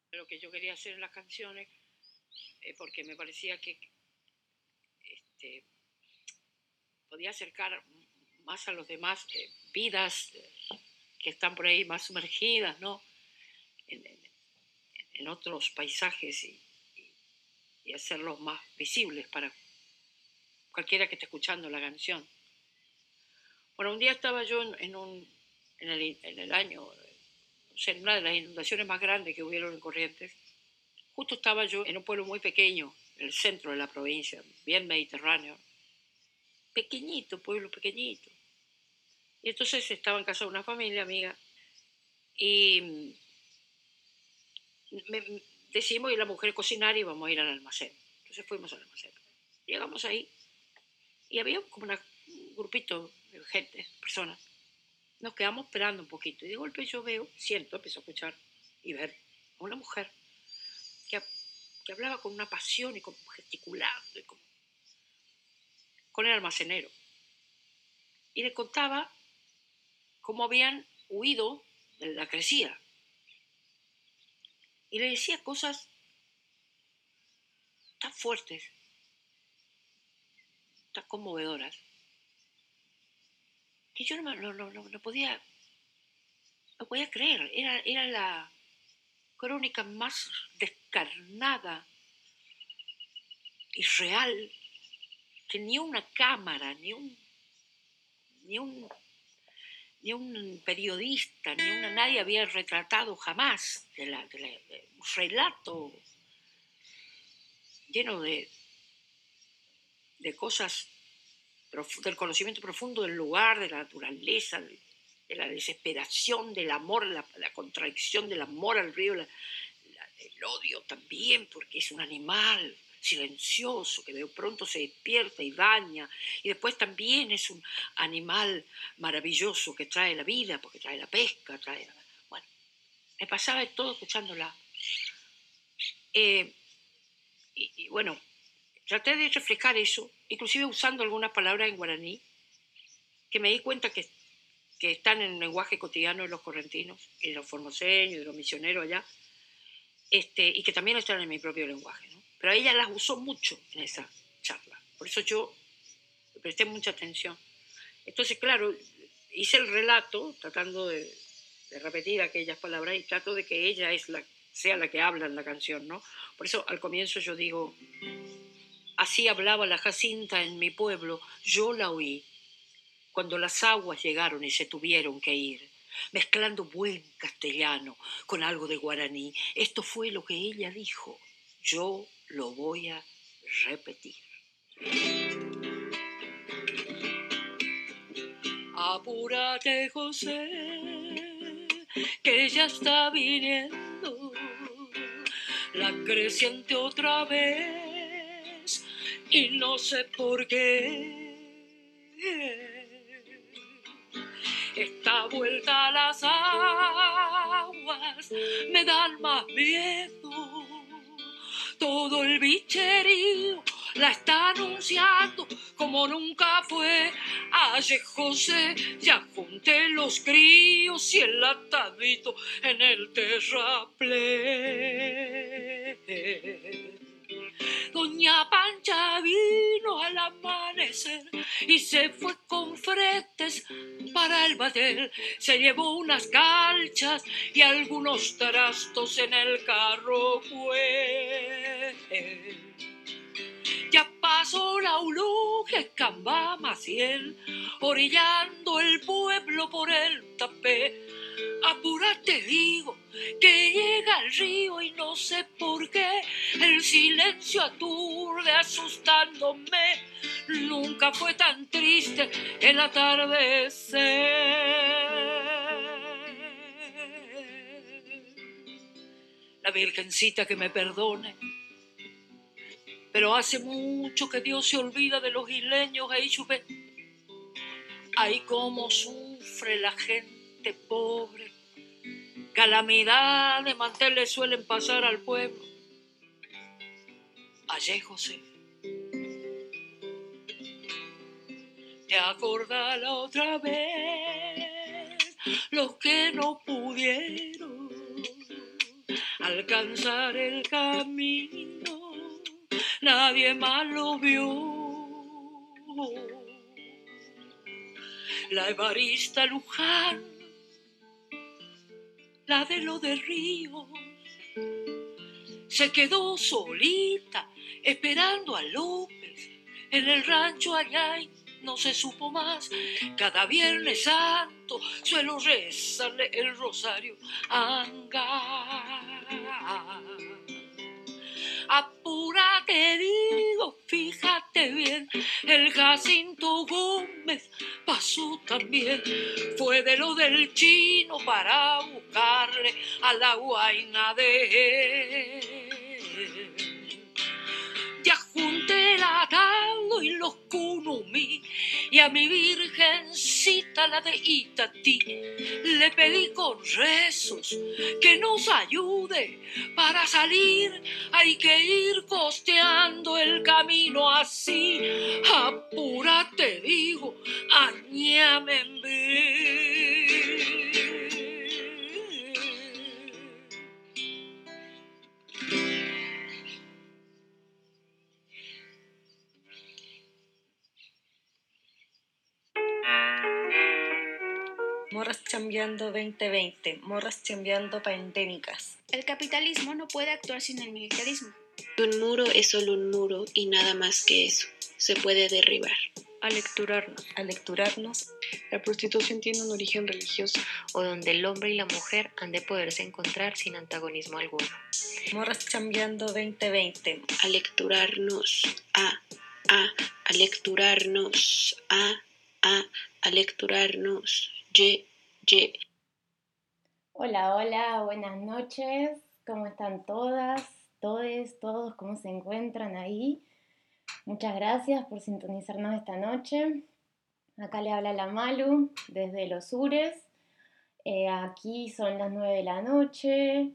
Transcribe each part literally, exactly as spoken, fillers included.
lo que yo quería hacer en las canciones, eh, porque me parecía que este, podía acercar más a los demás eh, vidas eh, que están por ahí más sumergidas, ¿no? En, en, en otros paisajes y, y, y hacerlos más visibles para cualquiera que esté escuchando la canción. Bueno, un día estaba yo en, en, un, en, el, en el año, no sé, en una de las inundaciones más grandes que hubieron en Corrientes. Justo estaba yo en un pueblo muy pequeño, en el centro de la provincia, bien mediterráneo. Pequeñito, pueblo pequeñito. Y entonces estaba en casa de una familia amiga y me, decidimos ir a la mujer a cocinar y vamos a ir al almacén. Entonces fuimos al almacén. Llegamos ahí y había como una, un grupito de gente, personas. Nos quedamos esperando un poquito y de golpe yo veo, siento, empiezo a escuchar y ver a una mujer que, que hablaba con una pasión y como gesticulando y como, con el almacenero. Y le contaba cómo habían huido de la crecida. Y le decía cosas tan fuertes, tan conmovedoras, que yo no, no, no, no podía, no podía creer. Era, era la crónica más descarnada y real que ni una cámara, ni un, ni un, ni un periodista, ni una, nadie había retratado jamás de la, de la, de un relato lleno de, de cosas, del conocimiento profundo del lugar, de la naturaleza, de, de la desesperación, del amor, la, la contradicción del amor al río, la, la, el odio también, porque es un animal silencioso que de pronto se despierta y daña, y después también es un animal maravilloso que trae la vida, porque trae la pesca, trae... Bueno, me pasaba todo escuchándola. Eh, y, y bueno, traté de reflejar eso, inclusive usando algunas palabras en guaraní, que me di cuenta que, que están en el lenguaje cotidiano de los correntinos, y de los formoseños, y de los misioneros allá, este, y que también están en mi propio lenguaje, ¿no? Pero ella las usó mucho en esa charla, por eso yo le presté mucha atención. Entonces, claro, hice el relato tratando de, de repetir aquellas palabras y trato de que ella es la, sea la que habla en la canción, ¿no? Por eso al comienzo yo digo, así hablaba la Jacinta en mi pueblo, yo la oí, cuando las aguas llegaron y se tuvieron que ir, mezclando buen castellano con algo de guaraní. Esto fue lo que ella dijo. Yo lo voy a repetir. Apúrate, José, que ya está viniendo la creciente otra vez y no sé por qué esta vuelta a las aguas me dan más miedo. Todo el bicherío la está anunciando como nunca fue. Aye, José, ya junté los críos y el atadito en el terraplén. Doña Pancha vino al amanecer y se fue con fretes para el batel. Se llevó unas calchas y algunos trastos en el carro, pues. Ya pasó la Uluge, Camba, Maciel, orillando el pueblo por el tapé. Apúrate, digo, que llega el río y no sé por qué el silencio aturde asustándome. Nunca fue tan triste el atardecer. La Virgencita que me perdone, pero hace mucho que Dios se olvida de los isleños e Ixupé. Ay, cómo sufre la gente pobre. Calamidades, manteles suelen pasar al pueblo. Ayer, José, te acordás la otra vez los que no pudieron alcanzar el camino, nadie más lo vio. La Evarista Luján, la de lo de Río, se quedó solita esperando a López en el rancho allá y no se supo más. Cada Viernes Santo suelo rezarle el rosario anga. Apúrate, digo, fíjate bien, el Jacinto Gómez pasó también. Fue de lo del chino para buscarle a la guaina de él. Ya junté el atado y los kunumi y a mi virgencita, la de Itatí, le pedí con rezos que nos ayude. Para salir hay que ir costeando el camino así. Apúrate, digo, añame en vez. Morras chambeando veinte veinte, morras chambeando pandémicas. El capitalismo no puede actuar sin el militarismo. Un muro es solo un muro y nada más que eso. Se puede derribar. Alecturarnos. Alecturarnos. La prostitución tiene un origen religioso. O donde el hombre y la mujer han de poderse encontrar sin antagonismo alguno. Morras chambeando veinte veinte. Alecturarnos. A, a, alecturarnos. A, a, alecturarnos. Y, y. Hola, hola, buenas noches. ¿Cómo están todas, todes, todos? ¿Cómo se encuentran ahí? Muchas gracias por sintonizarnos esta noche. Acá le habla la Malu desde Los Ures. Eh, aquí son las nueve de la noche.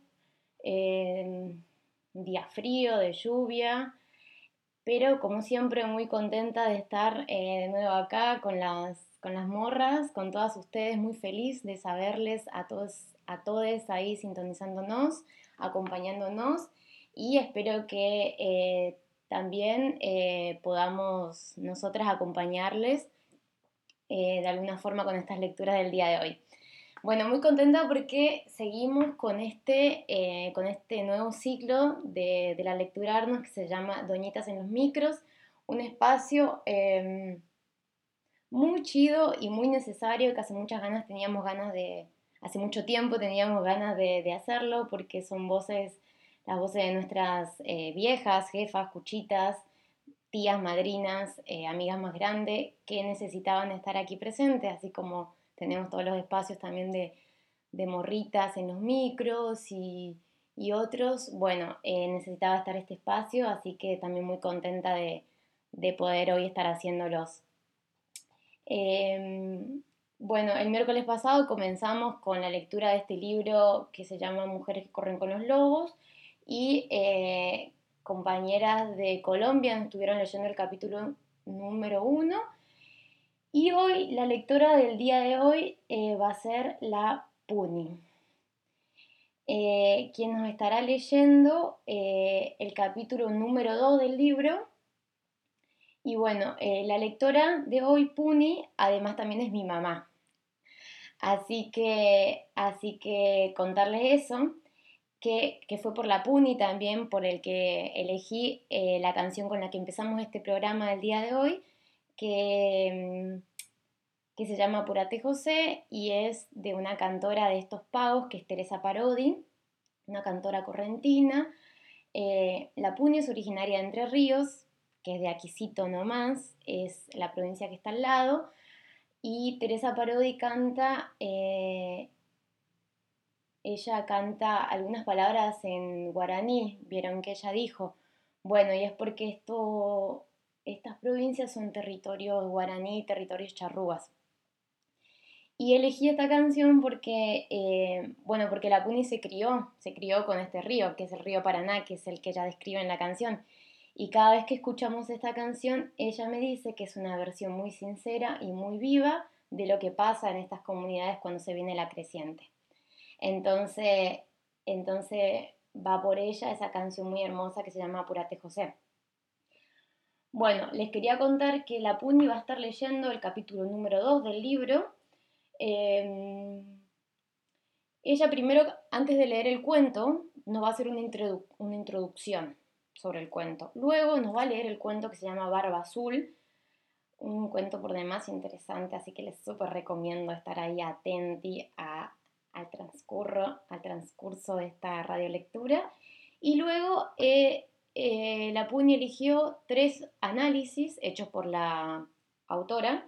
Eh, un día frío, de lluvia. Pero como siempre muy contenta de estar eh, de nuevo acá con las, con las morras, con todas ustedes, muy feliz de saberles a todos, a todes ahí sintonizándonos, acompañándonos, y espero que eh, también eh, podamos nosotras acompañarles eh, de alguna forma con estas lecturas del día de hoy. Bueno, muy contenta porque seguimos con este, eh, con este nuevo ciclo de, de la Lecturarnos que se llama Doñitas en los Micros, un espacio eh, muy chido y muy necesario que hace muchas ganas teníamos ganas de, hace mucho tiempo teníamos ganas de, de hacerlo porque son voces, las voces de nuestras eh, viejas, jefas, cuchitas, tías, madrinas, eh, amigas más grandes que necesitaban estar aquí presentes, así como tenemos todos los espacios también de, de morritas en los micros y, y otros. Bueno, eh, necesitaba estar este espacio, así que también muy contenta de, de poder hoy estar haciéndolos. Eh, bueno, el miércoles pasado comenzamos con la lectura de este libro que se llama Mujeres que corren con los lobos y eh, compañeras de Colombia estuvieron leyendo el capítulo número uno. Y hoy, la lectora del día de hoy eh, va a ser la Puni, eh, quien nos estará leyendo eh, el capítulo número dos del libro. Y bueno, eh, la lectora de hoy, Puni, además también es mi mamá. Así que, así que contarles eso, que, que fue por la Puni también, por el que elegí eh, la canción con la que empezamos este programa del día de hoy, que... que se llama Apúrate José y es de una cantora de estos pagos que es Teresa Parodi, una cantora correntina. Eh, la Puni es originaria de Entre Ríos, que es de Aquisito nomás, es la provincia que está al lado, y Teresa Parodi canta, eh, ella canta algunas palabras en guaraní, vieron que ella dijo, bueno, y es porque esto, estas provincias son territorios guaraní, territorios charrúas. Y elegí esta canción porque, eh, bueno, porque la Puni se crió, se crió con este río, que es el río Paraná, que es el que ella describe en la canción. Y cada vez que escuchamos esta canción, ella me dice que es una versión muy sincera y muy viva de lo que pasa en estas comunidades cuando se viene la creciente. Entonces, entonces va por ella esa canción muy hermosa que se llama Apúrate José. Bueno, les quería contar que la Puni va a estar leyendo el capítulo número dos del libro. Eh, ella primero, antes de leer el cuento, nos va a hacer una, introdu- una introducción sobre el cuento. Luego nos va a leer el cuento que se llama Barba Azul, un cuento por demás interesante, así que les súper recomiendo estar ahí atenti a, al, transcurso, al transcurso de esta radiolectura. Y luego eh, eh, la Puni eligió tres análisis hechos por la autora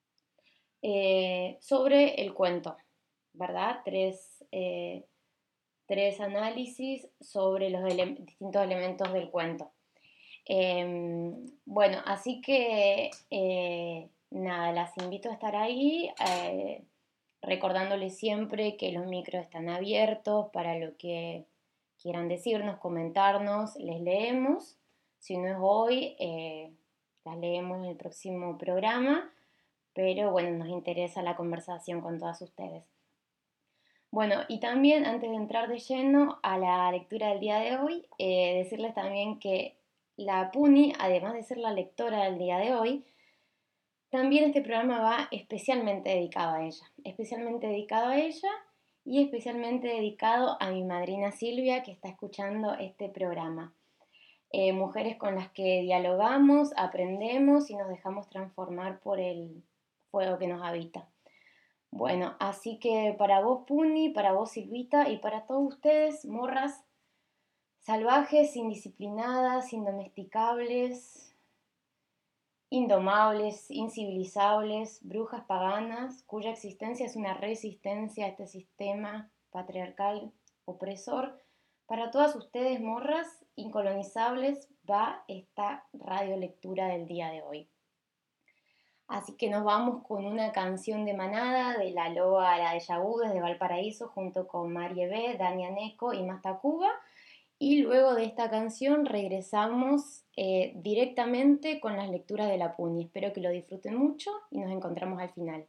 eh, sobre el cuento, ¿verdad? Tres, eh, tres análisis sobre los ele- distintos elementos del cuento. Eh, bueno, así que eh, nada, las invito a estar ahí, eh, recordándoles siempre que los micros están abiertos para lo que quieran decirnos, comentarnos, les leemos. Si no es hoy, eh, las leemos en el próximo programa, pero bueno, nos interesa la conversación con todas ustedes. Bueno, y también antes de entrar de lleno a la lectura del día de hoy, eh, decirles también que la Puni, además de ser la lectora del día de hoy, también este programa va especialmente dedicado a ella, especialmente dedicado a ella y especialmente dedicado a mi madrina Silvia, que está escuchando este programa. Eh, mujeres con las que dialogamos, aprendemos y nos dejamos transformar por el fuego que nos habita. Bueno, así que para vos, Puni, para vos, Silvita, y para todos ustedes, morras salvajes, indisciplinadas, indomesticables, indomables, incivilizables, brujas paganas, cuya existencia es una resistencia a este sistema patriarcal opresor. Para todas ustedes, morras incolonizables, va esta radiolectura del día de hoy. Así que nos vamos con una canción de Manada de La Loa a la de Yabú desde Valparaíso junto con Marie B, Dania Neco y Mastacuba. Y luego de esta canción regresamos eh, directamente con las lecturas de la Puni. Espero que lo disfruten mucho y nos encontramos al final.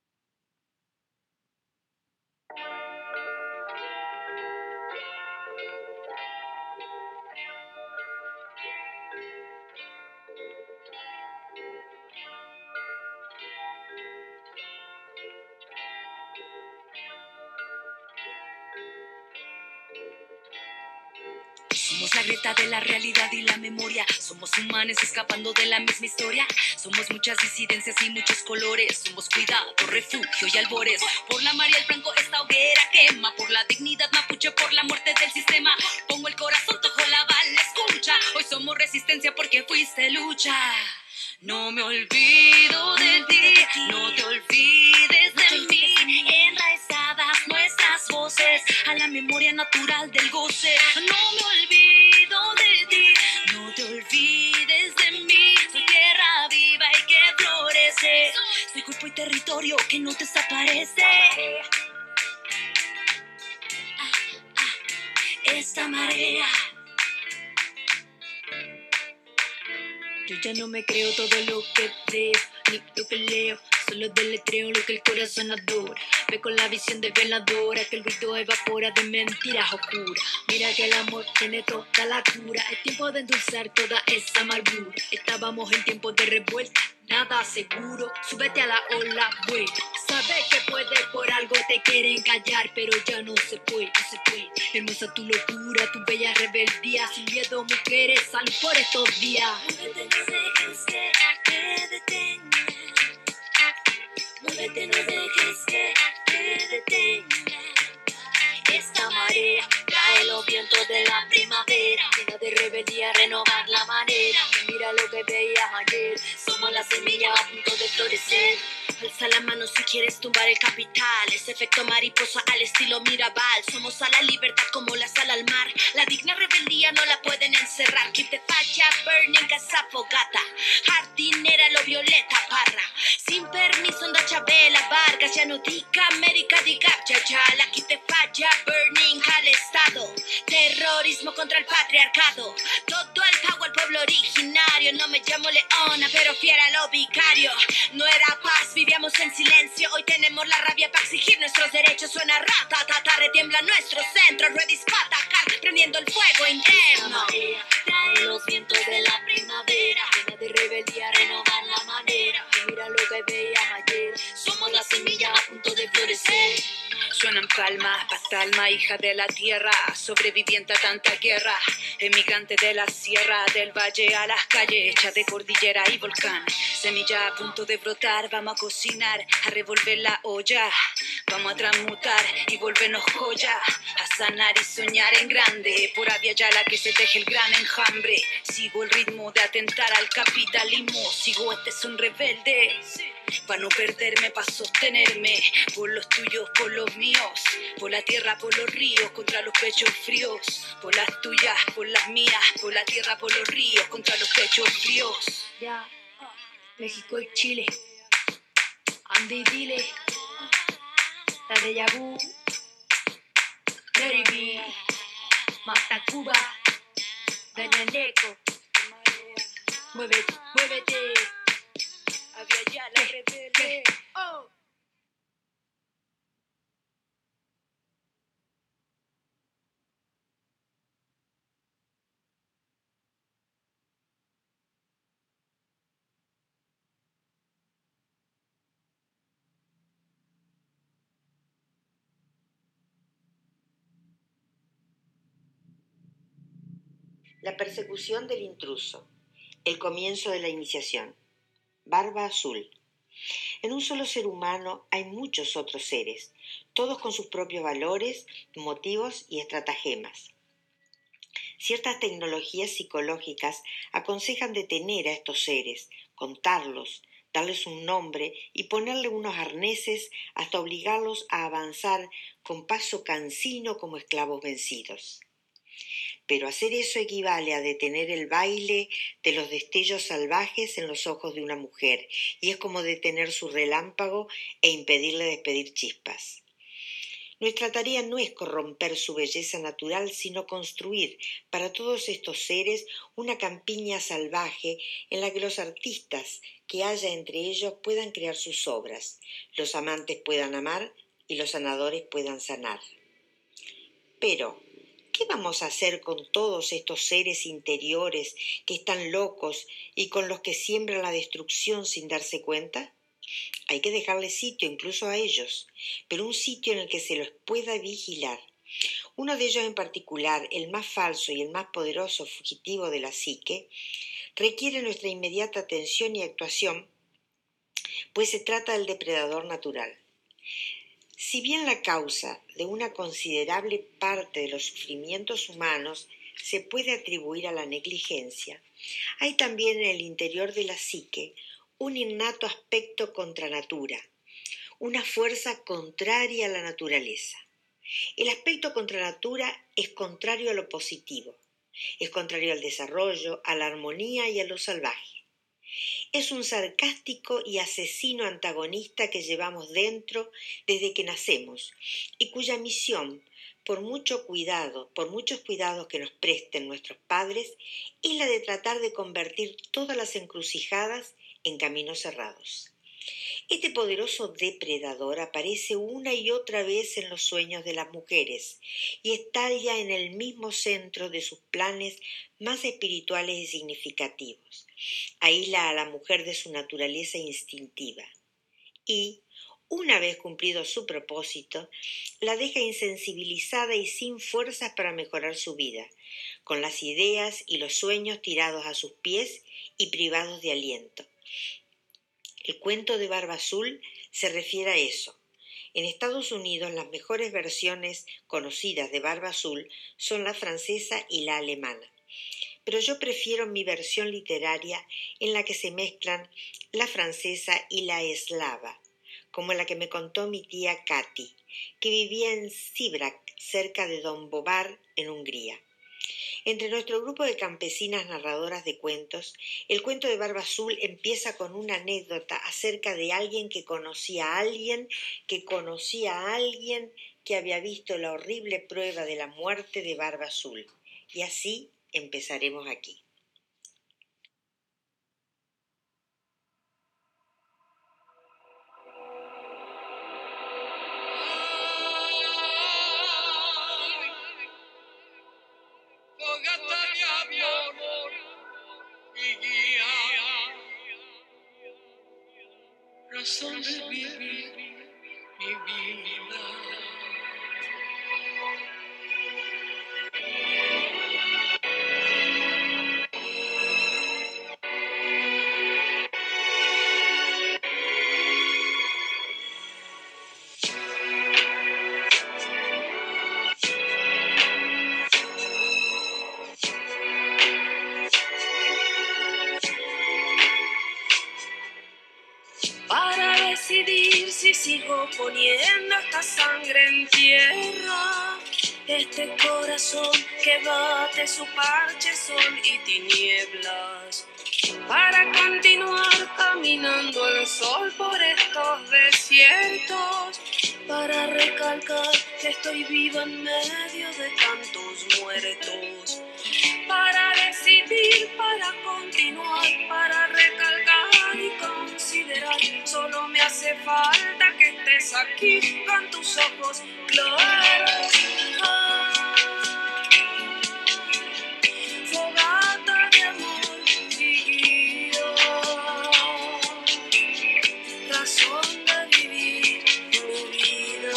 Somos la grieta de la realidad y la memoria. Somos humanos escapando de la misma historia. Somos muchas disidencias y muchos colores. Somos cuidado, refugio y albores. Por la María el Franco esta hoguera quema. Por la dignidad mapuche, por la muerte del sistema. Pongo el corazón, toco la bala, escucha. Hoy somos resistencia porque fuiste lucha. No me olvido de ti, no te olvides de mí. Enraizadas nuestras voces a la memoria natural del goce. No me olvido de ti, no te olvides de mí. Soy tierra viva y que florece. Soy cuerpo y territorio que no desaparece. Ah, ah, esta marea. Yo ya no me creo todo lo que veo, ni lo que leo, solo deletreo lo que el corazón adora. Ve con la visión de veladora que el ruido evapora de mentiras oscuras. Mira que el amor tiene toda la cura, es tiempo de endulzar toda esa amargura. Estábamos en tiempos de revuelta, nada seguro, súbete a la ola buena. Sabes que puedes, por algo te quieren callar, pero ya no se puede, no se puede. Hermosa tu locura, tu bella rebeldía, sin miedo mujeres, salud por estos días. Muévete, no dejes que te detenga. Muévete, no dejes que te detenga. Esta marea trae los vientos de la primavera, llena de rebeldía, renovar la manera. Que mira lo que veías ayer, somos la semilla a punto de florecer. Alza la mano si quieres tumbar el capital, ese efecto mariposa al estilo Mirabal. Somos a la libertad como la sal al mar, la digna rebeldía no la pueden encerrar. Keep the falla burning, casa fogata, jardinera lo violeta parra. Sin permiso anda Chabela Vargas, ya no diga América, diga ya ya. La keep the falla burning al estado, terrorismo contra el patriarcado. Todo el pago al pueblo originario, no me llamo Leona pero fiera lo vicario. No era paz, vivíamos en silencio, hoy tenemos la rabia para exigir nuestros derechos. Suena rata, tata, retiembla nuestro centro, ready para atacar. prendiendo el fuego interno. Esta marea trae los vientos de la primavera, llena de rebeldía, renovar la manera. Y mira lo que veías ayer, somos las semillas a punto de florecer. Suenan palmas, pastalma, hija de la tierra, sobreviviente a tanta guerra, emigrante de la sierra, del valle a las calles, hecha de cordillera y volcán. Semilla a punto de brotar, vamos a cocinar, a revolver la olla, vamos a transmutar y volvernos joya, a sanar y soñar en grande, por Avia Yala que se teje el gran enjambre. Sigo el ritmo de atentar al capitalismo, sigo este son rebelde, para no perderme, para sostenerme, por los tuyos, por los míos, por la tierra, por los ríos, contra los pechos fríos, por las tuyas, por las mías, por la tierra, por los ríos, contra los pechos fríos. Ya, México y Chile, ande y dile, la de Yabú, Derby, Mata Cuba, Dañaneco, muévete, muévete, Avia Yala rebelde. oh. La persecución del intruso. El comienzo de la iniciación. Barba Azul. En un solo ser humano hay muchos otros seres, todos con sus propios valores, motivos y estratagemas. Ciertas tecnologías psicológicas aconsejan detener a estos seres, contarlos, darles un nombre y ponerle unos arneses hasta obligarlos a avanzar con paso cansino como esclavos vencidos. Pero hacer eso equivale a detener el baile de los destellos salvajes en los ojos de una mujer, y es como detener su relámpago e impedirle despedir chispas. Nuestra tarea no es corromper su belleza natural, sino construir para todos estos seres una campiña salvaje en la que los artistas que haya entre ellos puedan crear sus obras, los amantes puedan amar y los sanadores puedan sanar. Pero, ¿qué vamos a hacer con todos estos seres interiores que están locos y con los que siembran la destrucción sin darse cuenta? Hay que dejarles sitio incluso a ellos, pero un sitio en el que se los pueda vigilar. Uno de ellos en particular, el más falso y el más poderoso fugitivo de la psique, requiere nuestra inmediata atención y actuación, pues se trata del depredador natural. Si bien la causa de una considerable parte de los sufrimientos humanos se puede atribuir a la negligencia, hay también en el interior de la psique un innato aspecto contra natura, una fuerza contraria a la naturaleza. El aspecto contra natura es contrario a lo positivo, es contrario al desarrollo, a la armonía y a lo salvaje. Es un sarcástico y asesino antagonista que llevamos dentro desde que nacemos y cuya misión, por mucho cuidado, por muchos cuidados que nos presten nuestros padres, es la de tratar de convertir todas las encrucijadas en caminos cerrados. Este poderoso depredador aparece una y otra vez en los sueños de las mujeres y estalla en el mismo centro de sus planes más espirituales y significativos. Aísla a la mujer de su naturaleza instintiva y, una vez cumplido su propósito, la deja insensibilizada y sin fuerzas para mejorar su vida, con las ideas y los sueños tirados a sus pies y privados de aliento. El cuento de Barba Azul se refiere a eso. En Estados Unidos las mejores versiones conocidas de Barba Azul son la francesa y la alemana, pero yo prefiero mi versión literaria en la que se mezclan la francesa y la eslava, como la que me contó mi tía Katy, que vivía en Sivrak, cerca de Dombovar, en Hungría. Entre nuestro grupo de campesinas narradoras de cuentos, el cuento de Barba Azul empieza con una anécdota acerca de alguien que conocía a alguien, que conocía a alguien que había visto la horrible prueba de la muerte de Barba Azul. Y así empezaremos aquí. razón de vivir mi vida. Para decidir si sigo poniendo esta sangre en tierra, este corazón que bate su parche, sol y tinieblas, para continuar caminando el sol por estos desiertos, para recalcar que estoy viva en medio de tantos muertos, para decidir, para continuar, para recalcar y considerar. Solo me hace falta que estés aquí con tus ojos claros. Fogata de amor y guía, razón de vivir mi vida.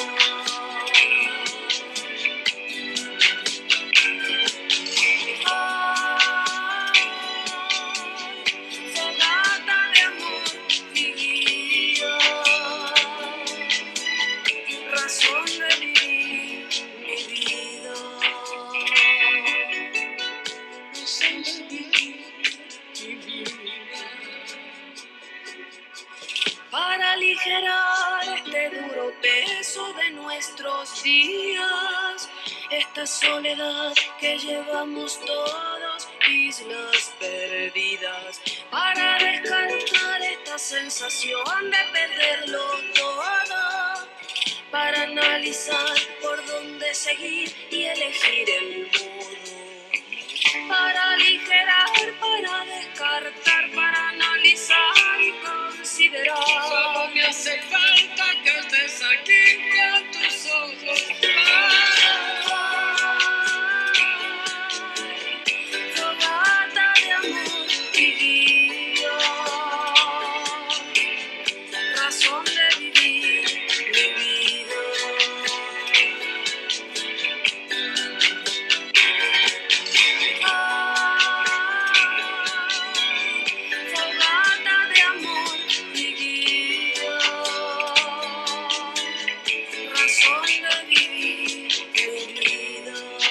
Fogata de amor y guía, razón de vivir mi vida. Razón de vivir mi vida. Para aligerar este duro peso de nuestros días, esta soledad que llevamos todos, islas perdidas, para descartar esta sensación de perderlo todo, para analizar por dónde seguir y elegir el modo, para aligerar, para descartar, para analizar y considerar. Solo me hace falta que estés aquí con tus ojos. Fogata de amor y guía, razón de vivir mi vida. Fogata de amor y guía, razón de vivir mi vida.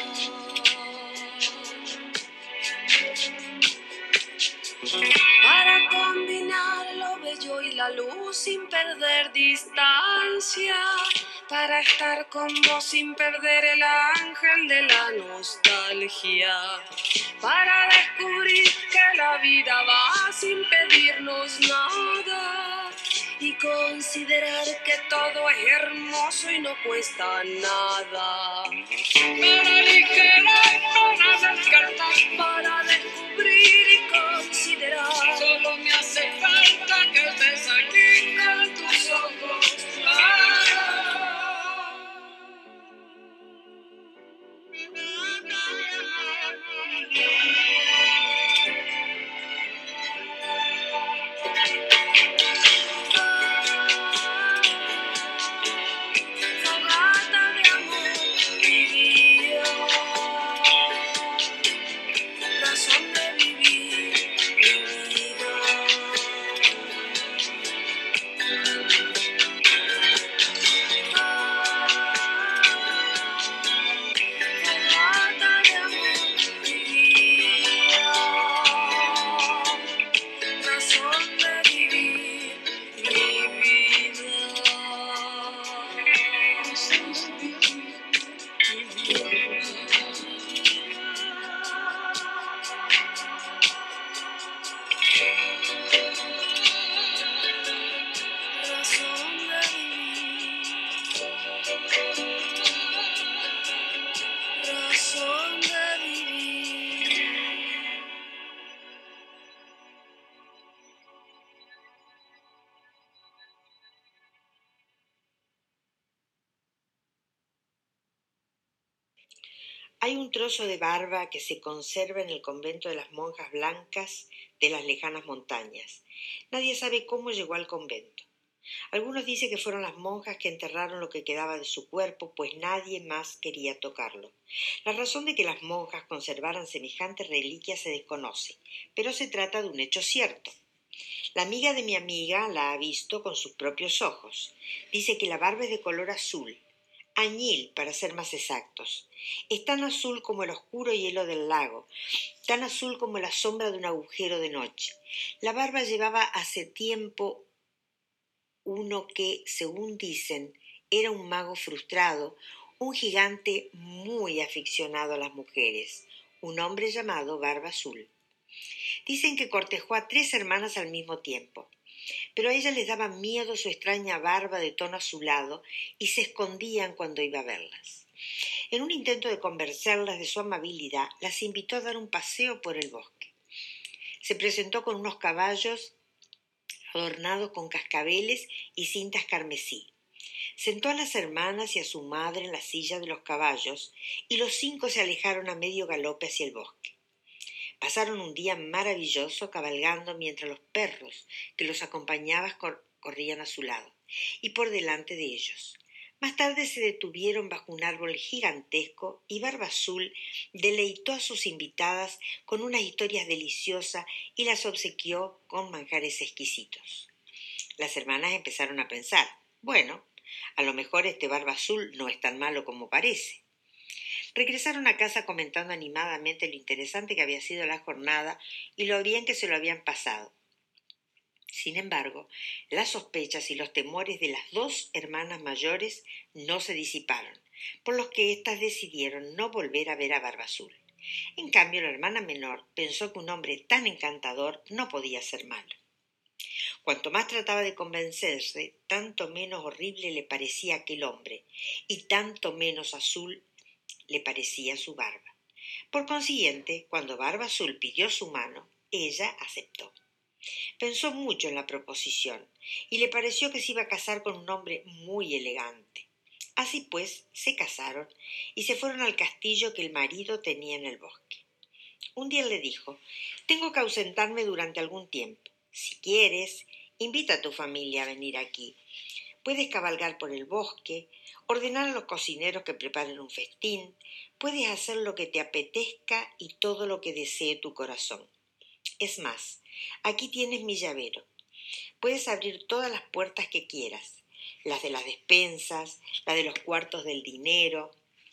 Para combinar lo bello y la luz sin perder distancia, para estar con vos sin perder el ángel de la nostalgia, para descubrir que la vida va sin pedirnos nada y considerar que todo es hermoso y no cuesta nada, Para aligerar, para descartar, para descubrir y considerar. solo me hace falta que estés aquí con tus ojos. Fogata de amor y guía, razón de vivir mi vida. Fogata de amor y guía, razón de vivir mi vida. Razón de vivir, razón de vivir. Hay un trozo de barba que se conserva en el convento de las monjas blancas de las lejanas montañas. Nadie sabe cómo llegó al convento. Algunos dicen que fueron las monjas que enterraron lo que quedaba de su cuerpo, pues nadie más quería tocarlo. La razón de que las monjas conservaran semejantes reliquias se desconoce, pero se trata de un hecho cierto. La amiga de mi amiga la ha visto con sus propios ojos. Dice que la barba es de color azul, añil para ser más exactos. Es tan azul como el oscuro hielo del lago, tan azul como la sombra de un agujero de noche. La barba llevaba hace tiempo uno que, según dicen, era un mago frustrado, un gigante muy aficionado a las mujeres, un hombre llamado Barba Azul. Dicen que cortejó a tres hermanas al mismo tiempo, pero a ellas les daba miedo su extraña barba de tono azulado y se escondían cuando iba a verlas. En un intento de convencerlas de su amabilidad, las invitó a dar un paseo por el bosque. Se presentó con unos caballos adornados con cascabeles y cintas carmesí. Sentó a las hermanas y a su madre en la silla de los caballos y los cinco se alejaron a medio galope hacia el bosque. Pasaron un día maravilloso cabalgando mientras los perros que los acompañaban cor- corrían a su lado y por delante de ellos. Más tarde se detuvieron bajo un árbol gigantesco y Barba Azul deleitó a sus invitadas con unas historias deliciosas y las obsequió con manjares exquisitos. Las hermanas empezaron a pensar, bueno, a lo mejor este Barba Azul no es tan malo como parece. Regresaron a casa comentando animadamente lo interesante que había sido la jornada y lo bien que se lo habían pasado. Sin embargo, las sospechas y los temores de las dos hermanas mayores no se disiparon, por lo que éstas decidieron no volver a ver a Barba Azul. En cambio, la hermana menor pensó que un hombre tan encantador no podía ser malo. Cuanto más trataba de convencerse, tanto menos horrible le parecía aquel hombre, y tanto menos azul le parecía su barba. Por consiguiente, cuando Barba Azul pidió su mano, ella aceptó. Pensó mucho en la proposición y le pareció que se iba a casar con un hombre muy elegante. Así pues, se casaron y se fueron al castillo que el marido tenía en el bosque. Un día le dijo, tengo que ausentarme durante algún tiempo. Si quieres, invita a tu familia a venir aquí. Puedes cabalgar por el bosque, ordenar a los cocineros que preparen un festín, puedes hacer lo que te apetezca y todo lo que desee tu corazón. Es más, aquí tienes mi llavero. Puedes abrir todas las puertas que quieras, las de las despensas, las de los cuartos del dinero,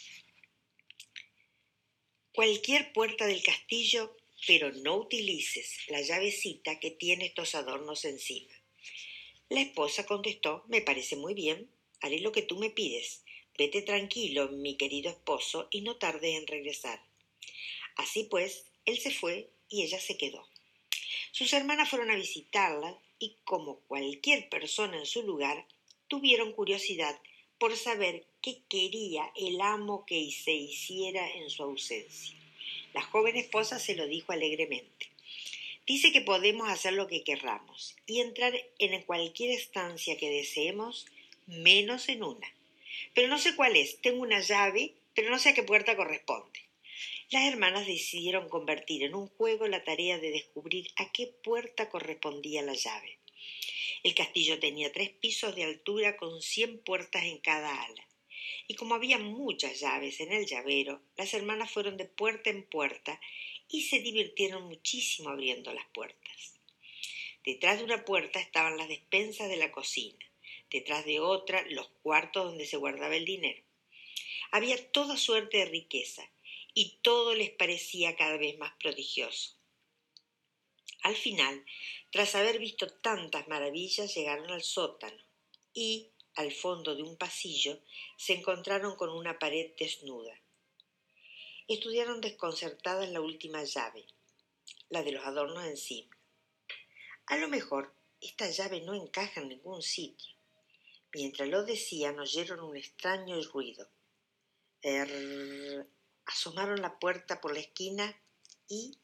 cualquier puerta del castillo, pero no utilices la llavecita que tiene estos adornos encima. La esposa contestó, me parece muy bien, haré lo que tú me pides. Vete tranquilo, mi querido esposo, y no tardes en regresar. Así pues, él se fue y ella se quedó. Sus hermanas fueron a visitarla y, como cualquier persona en su lugar, tuvieron curiosidad por saber qué quería el amo que se hiciera en su ausencia. La joven esposa se lo dijo alegremente. Dice que podemos hacer lo que querramos y entrar en cualquier estancia que deseemos, menos en una. Pero no sé cuál es, tengo una llave, pero no sé a qué puerta corresponde. Las hermanas decidieron convertir en un juego la tarea de descubrir a qué puerta correspondía la llave. El castillo tenía tres pisos de altura con cien puertas en cada ala. Y como había muchas llaves en el llavero, las hermanas fueron de puerta en puerta y se divirtieron muchísimo abriendo las puertas. Detrás de una puerta estaban las despensas de la cocina, detrás de otra los cuartos donde se guardaba el dinero. Había toda suerte de riqueza, y todo les parecía cada vez más prodigioso. Al final, tras haber visto tantas maravillas, llegaron al sótano y, al fondo de un pasillo, se encontraron con una pared desnuda. Estudiaron desconcertadas la última llave, la de los adornos encima. A lo mejor esta llave no encaja en ningún sitio. Mientras lo decían, oyeron un extraño ruido. Er... Asomaron la puerta por la esquina y,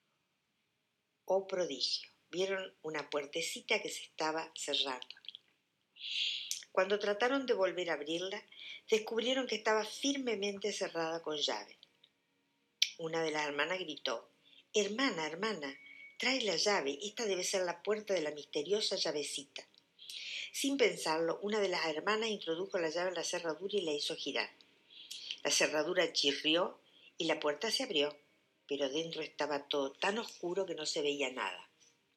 oh prodigio, vieron una puertecita que se estaba cerrando. Cuando trataron de volver a abrirla, descubrieron que estaba firmemente cerrada con llave. Una de las hermanas gritó, «Hermana, hermana, trae la llave, esta debe ser la puerta de la misteriosa llavecita». Sin pensarlo, una de las hermanas introdujo la llave en la cerradura y la hizo girar. La cerradura chirrió y la puerta se abrió, pero dentro estaba todo tan oscuro que no se veía nada.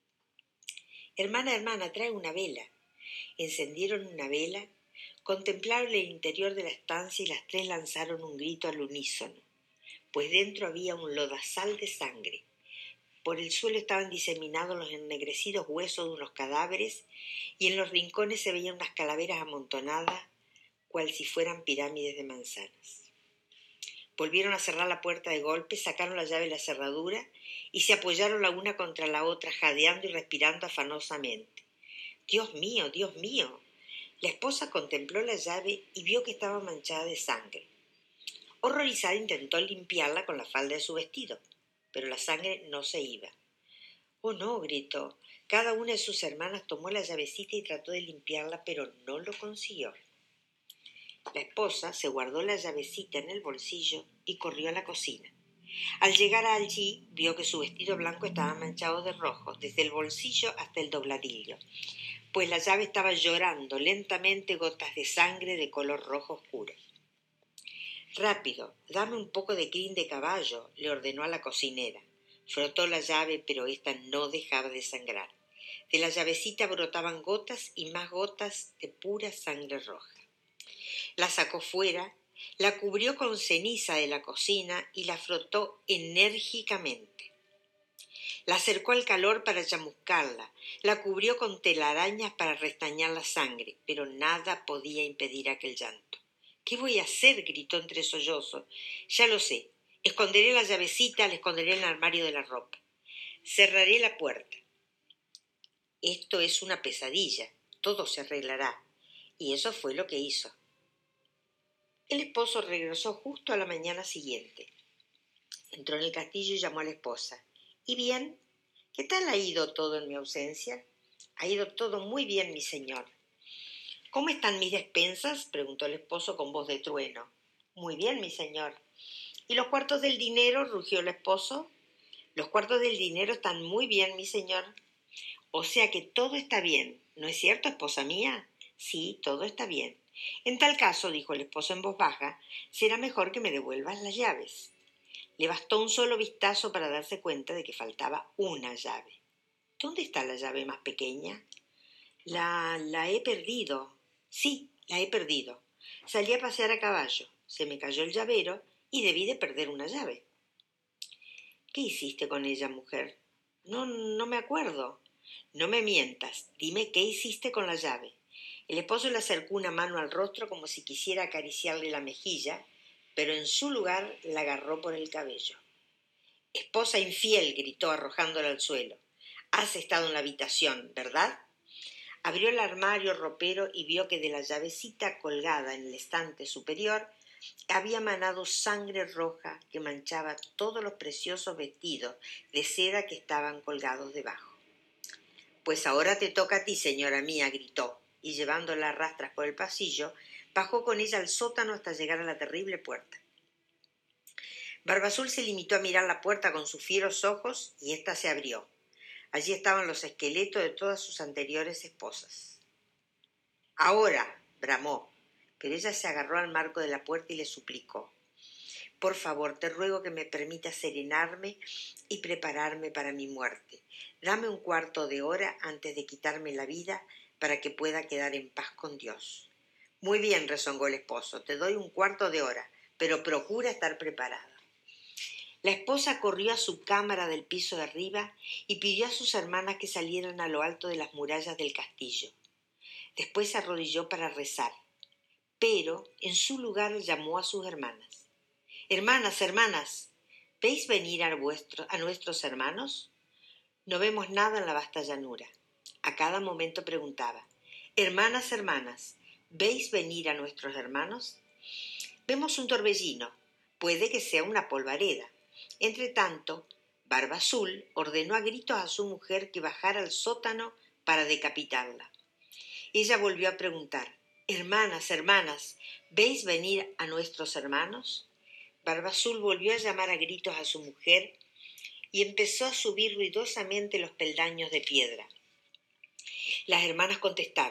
Hermana, hermana, trae una vela. Encendieron una vela, contemplaron el interior de la estancia y las tres lanzaron un grito al unísono, pues dentro había un lodazal de sangre. Por el suelo estaban diseminados los ennegrecidos huesos de unos cadáveres y en los rincones se veían unas calaveras amontonadas, cual si fueran pirámides de manzanas. Volvieron a cerrar la puerta de golpe, sacaron la llave de la cerradura y se apoyaron la una contra la otra, jadeando y respirando afanosamente. ¡Dios mío, Dios mío! La esposa contempló la llave y vio que estaba manchada de sangre. Horrorizada intentó limpiarla con la falda de su vestido, pero la sangre no se iba. «¡Oh, no!», gritó. Cada una de sus hermanas tomó la llavecita y trató de limpiarla, pero no lo consiguió. La esposa se guardó la llavecita en el bolsillo y corrió a la cocina. Al llegar allí, vio que su vestido blanco estaba manchado de rojo, desde el bolsillo hasta el dobladillo, pues la llave estaba llorando lentamente gotas de sangre de color rojo oscuro. «Rápido, dame un poco de crin de caballo», le ordenó a la cocinera. Frotó la llave, pero ésta no dejaba de sangrar. De la llavecita brotaban gotas y más gotas de pura sangre roja. La sacó fuera, la cubrió con ceniza de la cocina y la frotó enérgicamente. La acercó al calor para chamuscarla, la cubrió con telarañas para restañar la sangre, pero nada podía impedir aquel llanto. «¿Qué voy a hacer?», gritó entre sollozos. «Ya lo sé. Esconderé la llavecita, la esconderé en el armario de la ropa. Cerraré la puerta. Esto es una pesadilla. Todo se arreglará». Y eso fue lo que hizo. El esposo regresó justo a la mañana siguiente. Entró en el castillo y llamó a la esposa. «¿Y bien? ¿Qué tal ha ido todo en mi ausencia?» «Ha ido todo muy bien, mi señor». «¿Cómo están mis despensas?», preguntó el esposo con voz de trueno. «Muy bien, mi señor». «¿Y los cuartos del dinero?», rugió el esposo. «Los cuartos del dinero están muy bien, mi señor». «O sea que todo está bien, ¿no es cierto, esposa mía?» «Sí, todo está bien». «En tal caso», dijo el esposo en voz baja, «será mejor que me devuelvas las llaves». Le bastó un solo vistazo para darse cuenta de que faltaba una llave. «¿Dónde está la llave más pequeña?» La, la he perdido. Sí, la he perdido. Salí a pasear a caballo, se me cayó el llavero y debí de perder una llave. ¿Qué hiciste con ella, mujer? No, no me acuerdo. No me mientas, dime qué hiciste con la llave. El esposo le acercó una mano al rostro como si quisiera acariciarle la mejilla, pero en su lugar la agarró por el cabello. «Esposa infiel», gritó arrojándola al suelo. «Has estado en la habitación, ¿verdad?» Abrió el armario ropero y vio que de la llavecita colgada en el estante superior había manado sangre roja que manchaba todos los preciosos vestidos de seda que estaban colgados debajo. «Pues ahora te toca a ti, señora mía», gritó, y llevándola a rastras por el pasillo, bajó con ella al sótano hasta llegar a la terrible puerta. Barba Azul se limitó a mirar la puerta con sus fieros ojos y ésta se abrió. Allí estaban los esqueletos de todas sus anteriores esposas. «Ahora», bramó, pero ella se agarró al marco de la puerta y le suplicó. «Por favor, te ruego que me permitas serenarme y prepararme para mi muerte. Dame un cuarto de hora antes de quitarme la vida para que pueda quedar en paz con Dios». «Muy bien», rezongó el esposo, «te doy un cuarto de hora, pero procura estar preparada». La esposa corrió a su cámara del piso de arriba y pidió a sus hermanas que salieran a lo alto de las murallas del castillo. Después se arrodilló para rezar, pero en su lugar llamó a sus hermanas. «Hermanas, hermanas, ¿veis venir a, vuestro, a nuestros hermanos?» «No vemos nada en la vasta llanura». A cada momento preguntaba: «Hermanas, hermanas, ¿veis venir a nuestros hermanos?» «Vemos un torbellino, puede que sea una polvareda». Entre tanto, Barba Azul ordenó a gritos a su mujer que bajara al sótano para decapitarla. Ella volvió a preguntar: «Hermanas, hermanas, ¿veis venir a nuestros hermanos?» Barba Azul volvió a llamar a gritos a su mujer y empezó a subir ruidosamente los peldaños de piedra. Las hermanas contestaron: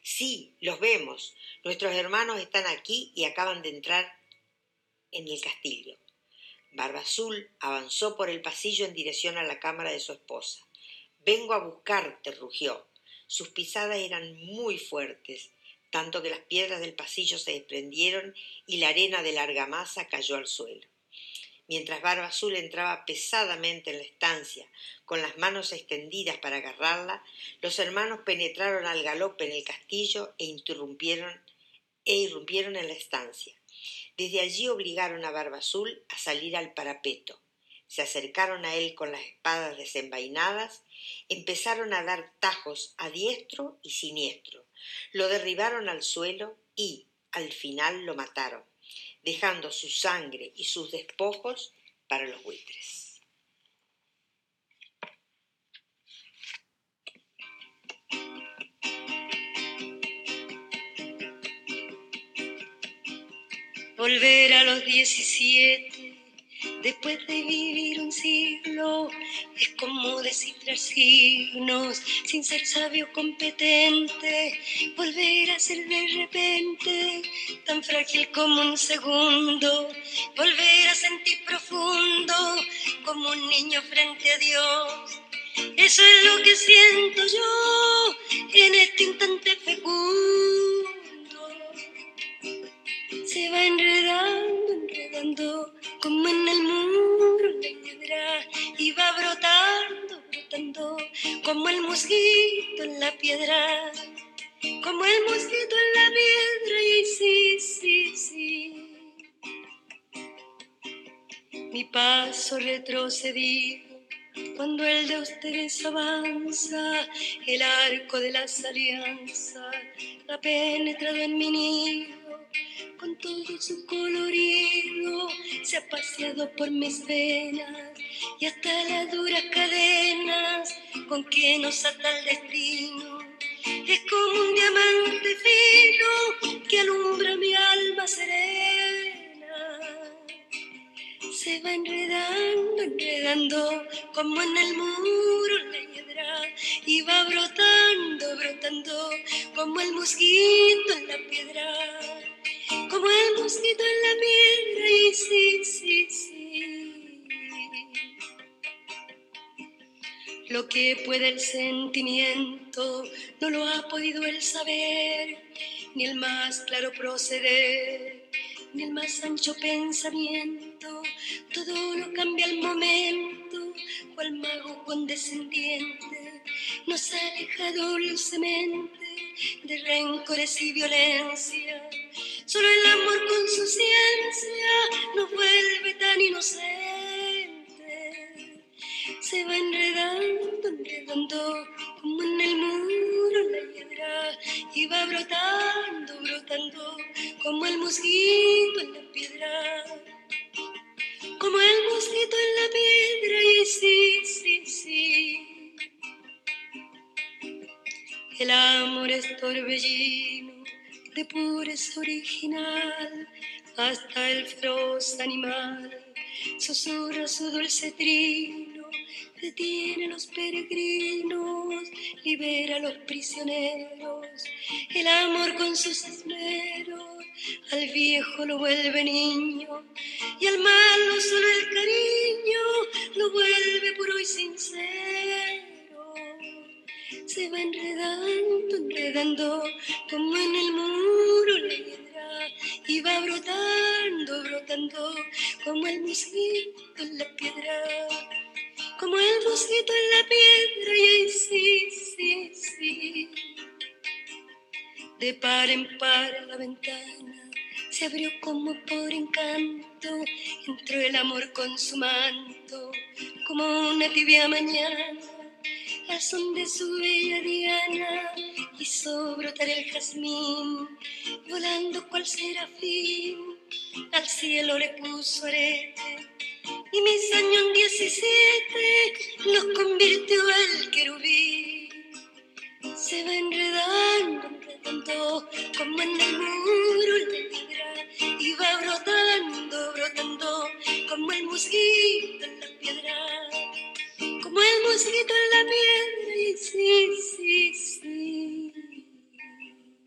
Sí, los vemos. Nuestros hermanos están aquí y acaban de entrar en el castillo. Barba Azul avanzó por el pasillo en dirección a la cámara de su esposa. «Vengo a buscarte», rugió. Sus pisadas eran muy fuertes, tanto que las piedras del pasillo se desprendieron y la arena de la argamasa cayó al suelo. Mientras Barba Azul entraba pesadamente en la estancia, con las manos extendidas para agarrarla, los hermanos penetraron al galope en el castillo e interrumpieron, e irrumpieron en la estancia. Desde allí obligaron a Barba Azul a salir al parapeto. Se acercaron a él con las espadas desenvainadas, empezaron a dar tajos a diestro y siniestro, lo derribaron al suelo y, al final, lo mataron, dejando su sangre y sus despojos para los buitres. Volver a los diecisiete, después de vivir un siglo, es como descifrar signos sin ser sabio competente. Volver a ser de repente tan frágil como un segundo. Volver a sentir profundo como un niño frente a Dios. Eso es lo que siento yo en este instante fecundo. Se va enredando, enredando, como en el muro la piedra, y va brotando, brotando, como el mosquito en la piedra, como el mosquito en la piedra, y sí, sí, sí. Mi paso retrocedido, cuando el de ustedes avanza, el arco de las alianzas ha penetrado en mi nido. Con todo su colorido se ha paseado por mis venas y hasta las duras cadenas con que nos ata el destino. Es como un diamante fino que alumbra mi alma serena. Se va enredando, enredando como en el muro la hiedra y va brotando, brotando como el mosquito en la piedra. Como el mosquito en la piedra, y sí, sí, sí. Lo que puede el sentimiento no lo ha podido el saber, ni el más claro proceder, ni el más ancho pensamiento. Todo lo cambia al momento, cual mago condescendiente nos aleja dulcemente de rencores y violencia. Solo el amor con su ciencia nos vuelve tan inocentes. Se va enredando, enredando, como en el muro la hiedra, y va brotando, brotando, como el mosquito en la piedra. Como el mosquito en la piedra, y sí, sí, sí. El amor es torbellino de pureza original, hasta el feroz animal susurra su dulce trino, detiene a los peregrinos, libera a los prisioneros. El amor con sus esmeros al viejo lo vuelve niño, y al malo solo el cariño lo vuelve puro y sincero. Se va enredando, enredando, como en el muro la hiedra, y va brotando, brotando, como el mosquito en la piedra, como el mosquito en la piedra, y sí, sí, sí. De par en par la ventana se abrió como por encanto, entró el amor con su manto, como una tibia mañana. Al son de su bella diana hizo brotar el jazmín, volando cual serafín, al cielo le puso arete, y mis años diecisiete los convirtió al querubín. Se va enredando, enredando, como en el muro la piedra, y va brotando, brotando, como el mosquito en la piedra. Como el mosquito en la piedra, y sí, sí, sí.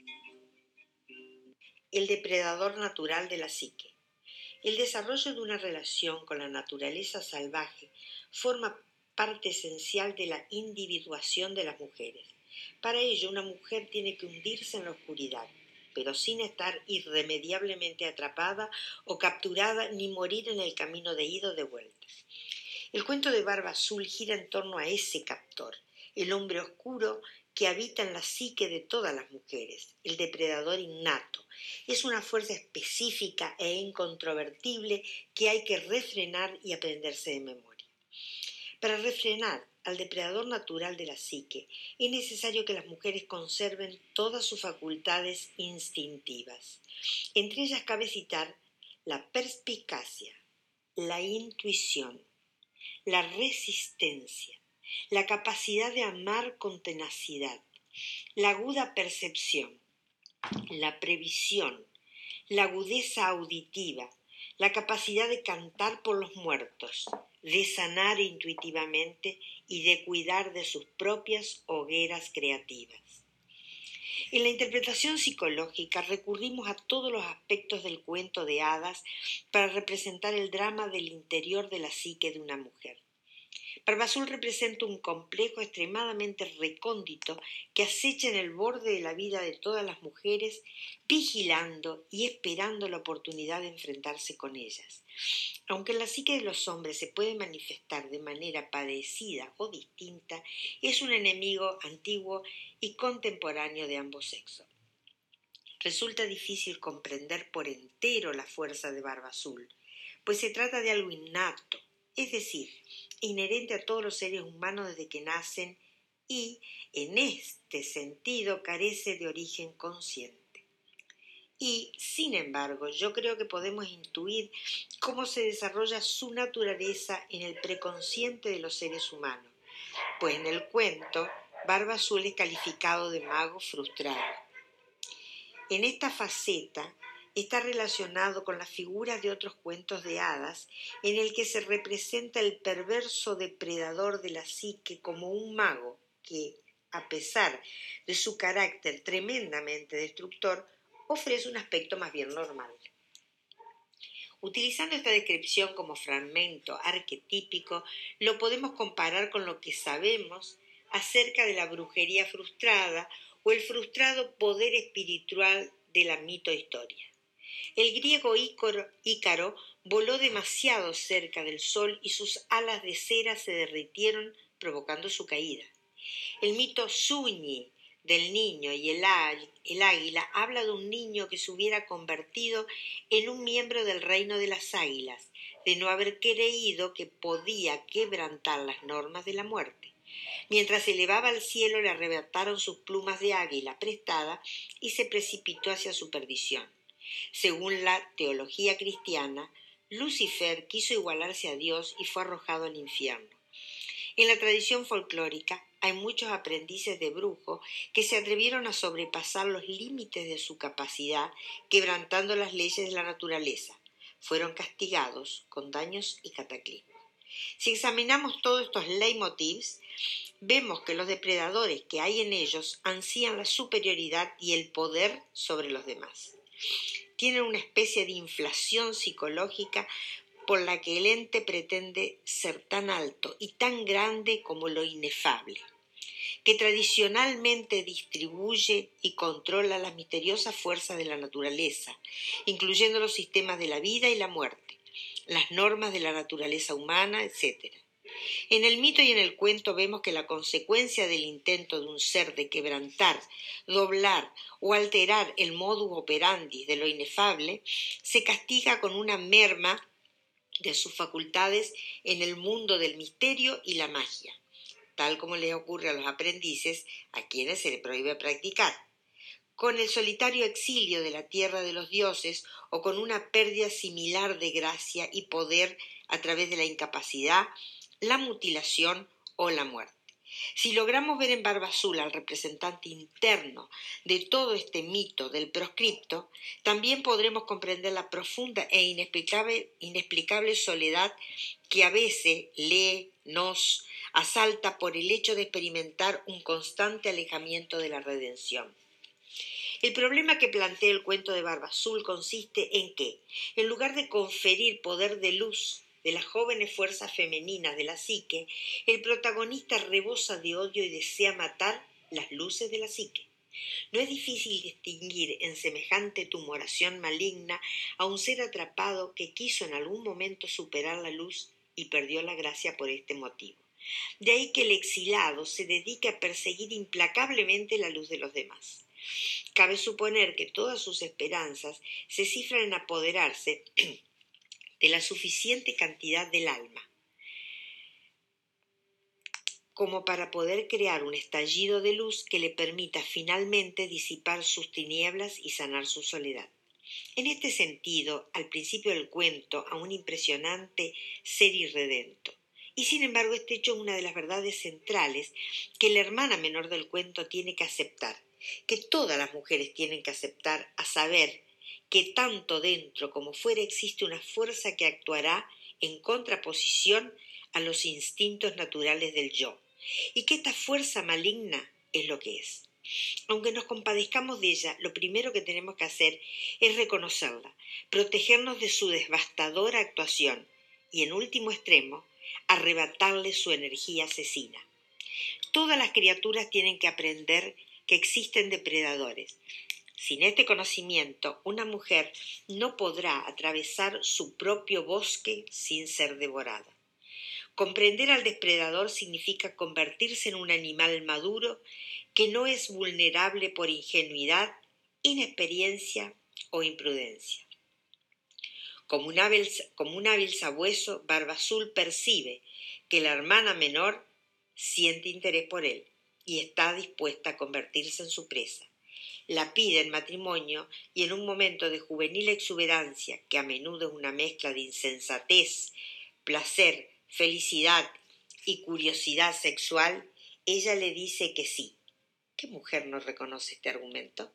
el depredador natural de la psique. El desarrollo de una relación con la naturaleza salvaje forma parte esencial de la individuación de las mujeres. Para ello, una mujer tiene que hundirse en la oscuridad, pero sin estar irremediablemente atrapada o capturada ni morir en el camino de ida o de vuelta. El cuento de Barba Azul gira en torno a ese captor, el hombre oscuro que habita en la psique de todas las mujeres, el depredador innato. Es una fuerza específica e incontrovertible que hay que refrenar y aprenderse de memoria. Para refrenar al depredador natural de la psique es necesario que las mujeres conserven todas sus facultades instintivas. Entre ellas cabe citar la perspicacia, la intuición, la resistencia, la capacidad de amar con tenacidad, la aguda percepción, la previsión, la agudeza auditiva, la capacidad de cantar por los muertos, de sanar intuitivamente y de cuidar de sus propias hogueras creativas. En la interpretación psicológica recurrimos a todos los aspectos del cuento de hadas para representar el drama del interior de la psique de una mujer. Barba Azul representa un complejo extremadamente recóndito que acecha en el borde de la vida de todas las mujeres, vigilando y esperando la oportunidad de enfrentarse con ellas. Aunque en la psique de los hombres se puede manifestar de manera parecida o distinta, es un enemigo antiguo y contemporáneo de ambos sexos. Resulta difícil comprender por entero la fuerza de Barba Azul, pues se trata de algo innato, es decir, inherente a todos los seres humanos desde que nacen y, en este sentido, carece de origen consciente. Y, sin embargo, yo creo que podemos intuir cómo se desarrolla su naturaleza en el preconsciente de los seres humanos, pues en el cuento Barba Azul es calificado de mago frustrado. En esta faceta está relacionado con las figuras de otros cuentos de hadas en el que se representa el perverso depredador de la psique como un mago que, a pesar de su carácter tremendamente destructor, ofrece un aspecto más bien normal. Utilizando esta descripción como fragmento arquetípico, lo podemos comparar con lo que sabemos acerca de la brujería frustrada o el frustrado poder espiritual de la mitohistoria. El griego Ícaro, Ícaro voló demasiado cerca del sol y sus alas de cera se derritieron provocando su caída. El mito Suñi del niño y el, el águila habla de un niño que se hubiera convertido en un miembro del reino de las águilas, de no haber creído que podía quebrantar las normas de la muerte. Mientras se elevaba al cielo le arrebataron sus plumas de águila prestada y se precipitó hacia su perdición. Según la teología cristiana, Lucifer quiso igualarse a Dios y fue arrojado al infierno. En la tradición folclórica hay muchos aprendices de brujo que se atrevieron a sobrepasar los límites de su capacidad, quebrantando las leyes de la naturaleza. Fueron castigados con daños y cataclismos. Si examinamos todos estos leitmotivs, vemos que los depredadores que hay en ellos ansían la superioridad y el poder sobre los demás. Tienen una especie de inflación psicológica por la que el ente pretende ser tan alto y tan grande como lo inefable, que tradicionalmente distribuye y controla las misteriosas fuerzas de la naturaleza, incluyendo los sistemas de la vida y la muerte, las normas de la naturaleza humana, etcétera. En el mito y en el cuento vemos que la consecuencia del intento de un ser de quebrantar, doblar o alterar el modus operandi de lo inefable se castiga con una merma de sus facultades en el mundo del misterio y la magia, tal como les ocurre a los aprendices a quienes se les prohíbe practicar, con el solitario exilio de la tierra de los dioses o con una pérdida similar de gracia y poder a través de la incapacidad, la mutilación o la muerte. Si logramos ver en Barba Azul al representante interno de todo este mito del proscripto, también podremos comprender la profunda e inexplicable, inexplicable soledad que a veces le, nos asalta por el hecho de experimentar un constante alejamiento de la redención. El problema que plantea el cuento de Barba Azul consiste en que, en lugar de conferir poder de luz de las jóvenes fuerzas femeninas de la psique, el protagonista rebosa de odio y desea matar las luces de la psique. No es difícil distinguir en semejante tumoración maligna a un ser atrapado que quiso en algún momento superar la luz y perdió la gracia por este motivo. De ahí que el exilado se dedique a perseguir implacablemente la luz de los demás. Cabe suponer que todas sus esperanzas se cifran en apoderarse de la suficiente cantidad del alma como para poder crear un estallido de luz que le permita finalmente disipar sus tinieblas y sanar su soledad. En este sentido, al principio del cuento, a un impresionante ser irredento. Y sin embargo, este hecho es una de las verdades centrales que la hermana menor del cuento tiene que aceptar, que todas las mujeres tienen que aceptar, a saber que tanto dentro como fuera existe una fuerza que actuará en contraposición a los instintos naturales del yo, y que esta fuerza maligna es lo que es. Aunque nos compadezcamos de ella, lo primero que tenemos que hacer es reconocerla, protegernos de su devastadora actuación y, en último extremo, arrebatarle su energía asesina. Todas las criaturas tienen que aprender que existen depredadores. Sin este conocimiento, una mujer no podrá atravesar su propio bosque sin ser devorada. Comprender al depredador significa convertirse en un animal maduro que no es vulnerable por ingenuidad, inexperiencia o imprudencia. Como un hábil, como un hábil sabueso, Barba Azul percibe que la hermana menor siente interés por él y está dispuesta a convertirse en su presa. La pide en matrimonio y en un momento de juvenil exuberancia, que a menudo es una mezcla de insensatez, placer, felicidad y curiosidad sexual, ella le dice que sí. ¿Qué mujer no reconoce este argumento?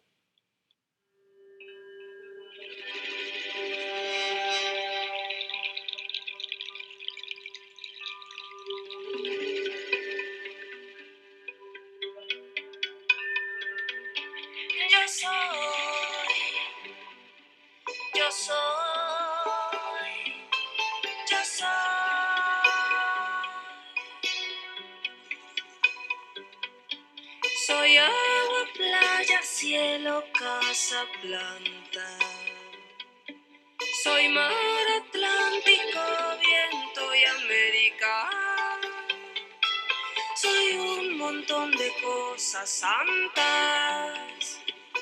Yo soy, yo soy, yo soy. Soy agua, playa, cielo, casa, planta. Soy mar, Atlántico, viento y América. Soy un montón de cosas santas,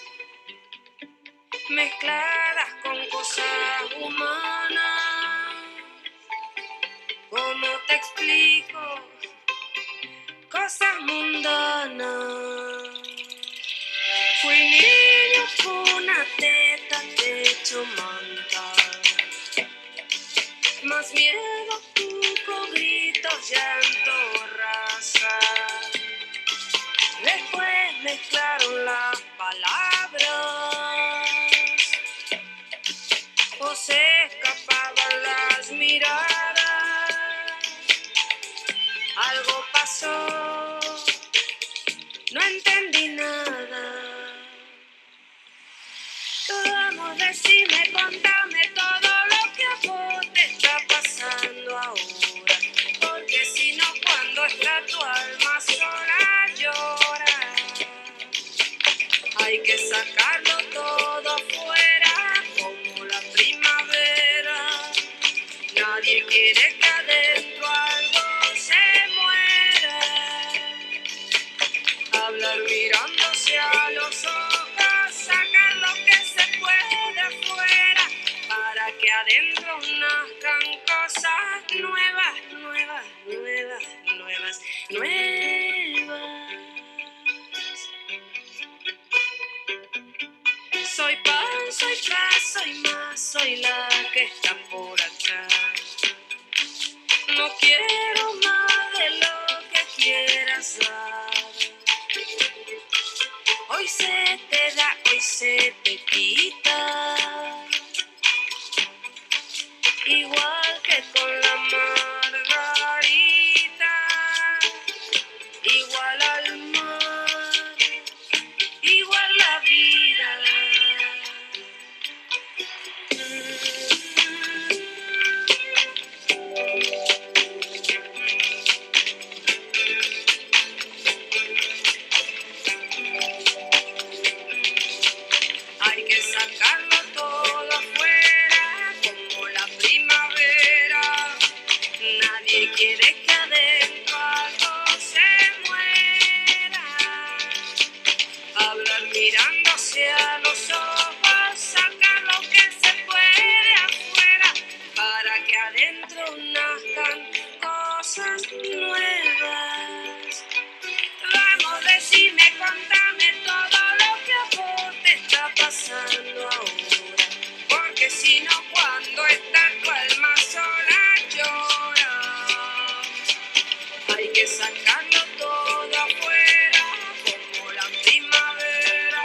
mezcladas con cosas humanas. ¿Cómo te explico? Cosas mundanas. Fui niño, cuna, teta, techo, manta. Más miedo, cuco, gritos, llanto, raza. Después mezclaron las palabras, o se escapaban las miradas. Algo pasó, no entendí nada. Vamos, decime, contame todo lo que a vos te está pasando ahora. Porque si no, cuando está tu alma sola llora. Hay que sacarlo todo fuera como la primavera. Nadie quiere que adentro algo se muera. Hablar mirándose a los ojos, sacar lo que se puede afuera, para que adentro nazcan cosas nuevas, nuevas, nuevas, nuevas, nuevas. Soy pan, soy paz, soy más, soy la que está por acá. No quiero más de lo que quieras dar. Hoy se te da, hoy se te quita. Igual que con la margarita, igual al mar, igual la vida. adentro nazcan cosas nuevas. Vamos, decime, contame todo lo que a vos te está pasando ahora, porque si no, cuando está tu alma sola llora. Hay que sacarlo todo afuera como la primavera.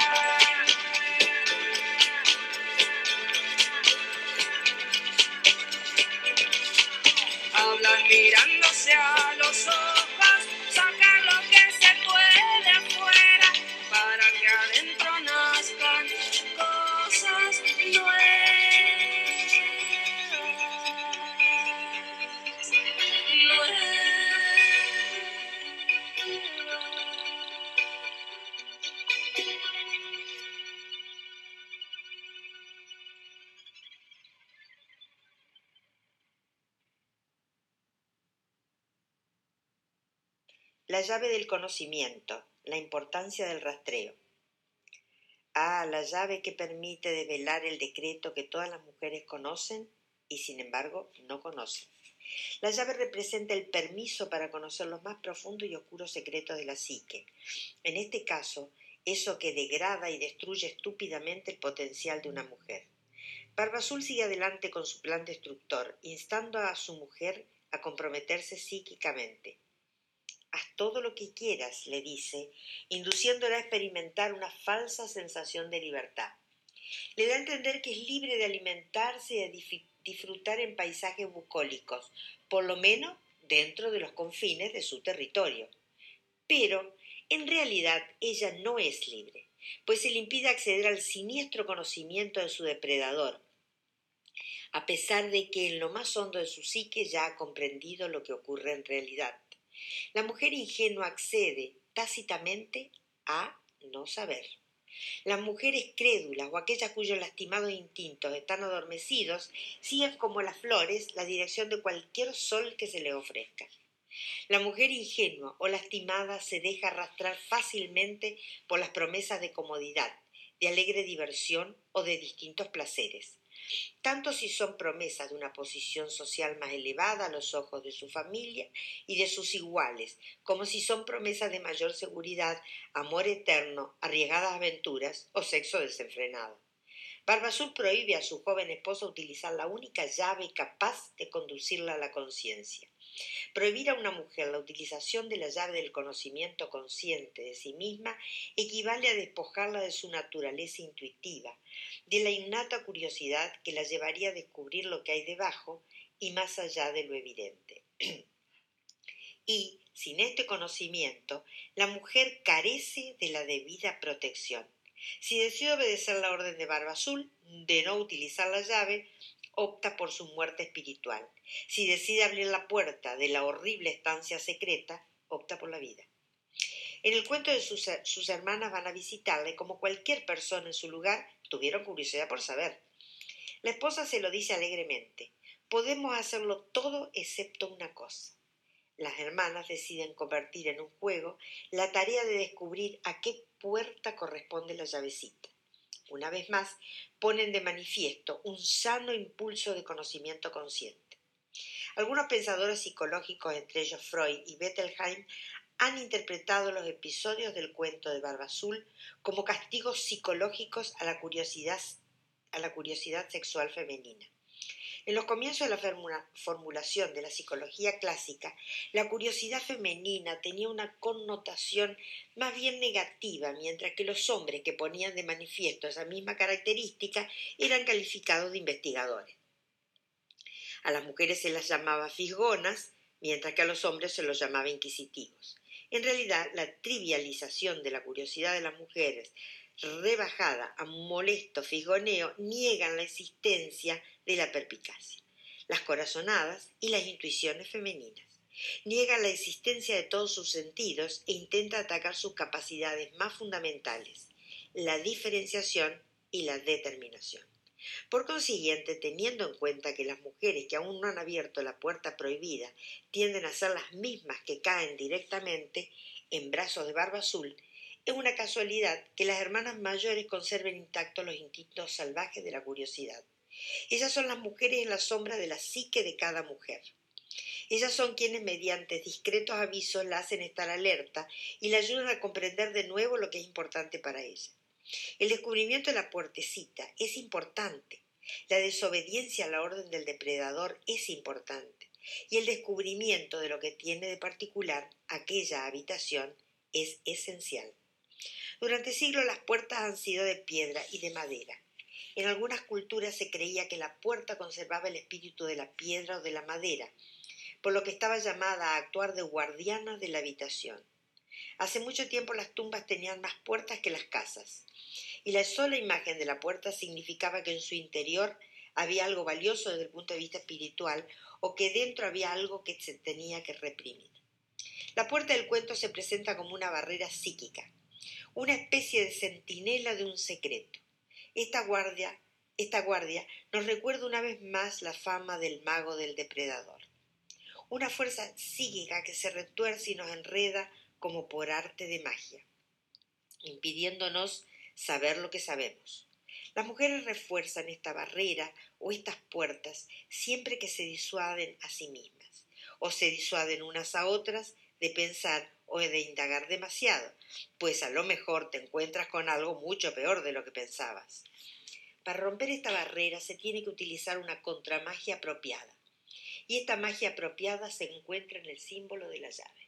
Hablan mirándose a los ojos, sacan lo que se puede afuera para que adentro nazcan cosas nuevas. Nuevas. La llave del conocimiento, la importancia del rastreo. Ah, la llave que permite develar el decreto que todas las mujeres conocen y sin embargo no conocen. La llave representa el permiso para conocer los más profundos y oscuros secretos de la psique. En este caso, eso que degrada y destruye estúpidamente el potencial de una mujer. Barba Azul sigue adelante con su plan destructor, instando a su mujer a comprometerse psíquicamente. Haz todo lo que quieras, le dice, induciéndola a experimentar una falsa sensación de libertad. Le da a entender que es libre de alimentarse y de disfrutar en paisajes bucólicos, por lo menos dentro de los confines de su territorio. Pero, en realidad, ella no es libre, pues se le impide acceder al siniestro conocimiento de su depredador, a pesar de que en lo más hondo de su psique ya ha comprendido lo que ocurre en realidad. La mujer ingenua accede tácitamente a no saber. Las mujeres crédulas o aquellas cuyos lastimados instintos están adormecidos siguen como las flores la dirección de cualquier sol que se les ofrezca. La mujer ingenua o lastimada se deja arrastrar fácilmente por las promesas de comodidad, de alegre diversión o de distintos placeres, tanto si son promesas de una posición social más elevada a los ojos de su familia y de sus iguales, como si son promesas de mayor seguridad, amor eterno, arriesgadas aventuras o sexo desenfrenado. Barba Azul prohíbe a su joven esposa utilizar la única llave capaz de conducirla a la conciencia. Prohibir a una mujer la utilización de la llave del conocimiento consciente de sí misma equivale a despojarla de su naturaleza intuitiva, de la innata curiosidad que la llevaría a descubrir lo que hay debajo y más allá de lo evidente. Y, sin este conocimiento, la mujer carece de la debida protección. Si decide obedecer la orden de Barba Azul de no utilizar la llave, opta por su muerte espiritual. Si decide abrir la puerta de la horrible estancia secreta, opta por la vida. En el cuento de sus, sus hermanas van a visitarla y como cualquier persona en su lugar, tuvieron curiosidad por saber. La esposa se lo dice alegremente: podemos hacerlo todo excepto una cosa. Las hermanas deciden convertir en un juego la tarea de descubrir a qué puerta corresponde la llavecita. Una vez más, ponen de manifiesto un sano impulso de conocimiento consciente. Algunos pensadores psicológicos, entre ellos Freud y Bettelheim, han interpretado los episodios del cuento de Barba Azul como castigos psicológicos a la curiosidad, a la curiosidad sexual femenina. En los comienzos de la formulación de la psicología clásica, la curiosidad femenina tenía una connotación más bien negativa, mientras que los hombres que ponían de manifiesto esa misma característica eran calificados de investigadores. A las mujeres se las llamaba fisgonas, mientras que a los hombres se los llamaba inquisitivos. En realidad, la trivialización de la curiosidad de las mujeres, rebajada a molesto fisgoneo, niegan la existencia de la perspicacia, las corazonadas y las intuiciones femeninas. Niegan la existencia de todos sus sentidos e intenta atacar sus capacidades más fundamentales, la diferenciación y la determinación. Por consiguiente, teniendo en cuenta que las mujeres que aún no han abierto la puerta prohibida tienden a ser las mismas que caen directamente en brazos de Barba Azul, es una casualidad que las hermanas mayores conserven intactos los instintos salvajes de la curiosidad. Ellas son las mujeres en la sombra de la psique de cada mujer. Ellas son quienes mediante discretos avisos la hacen estar alerta y la ayudan a comprender de nuevo lo que es importante para ella. El descubrimiento de la puertecita es importante. La desobediencia a la orden del depredador es importante. Y el descubrimiento de lo que tiene de particular aquella habitación es esencial. Durante siglos las puertas han sido de piedra y de madera. En algunas culturas se creía que la puerta conservaba el espíritu de la piedra o de la madera, por lo que estaba llamada a actuar de guardiana de la habitación. Hace mucho tiempo las tumbas tenían más puertas que las casas, y la sola imagen de la puerta significaba que en su interior había algo valioso desde el punto de vista espiritual o que dentro había algo que se tenía que reprimir. La puerta del cuento se presenta como una barrera psíquica, una especie de centinela de un secreto. Esta guardia, esta guardia nos recuerda una vez más la fama del mago del depredador. Una fuerza psíquica que se retuerce y nos enreda como por arte de magia, impidiéndonos saber lo que sabemos. Las mujeres refuerzan esta barrera o estas puertas siempre que se disuaden a sí mismas, o se disuaden unas a otras de pensar o de indagar demasiado, pues a lo mejor te encuentras con algo mucho peor de lo que pensabas. Para romper esta barrera se tiene que utilizar una contramagia apropiada, y esta magia apropiada se encuentra en el símbolo de la llave.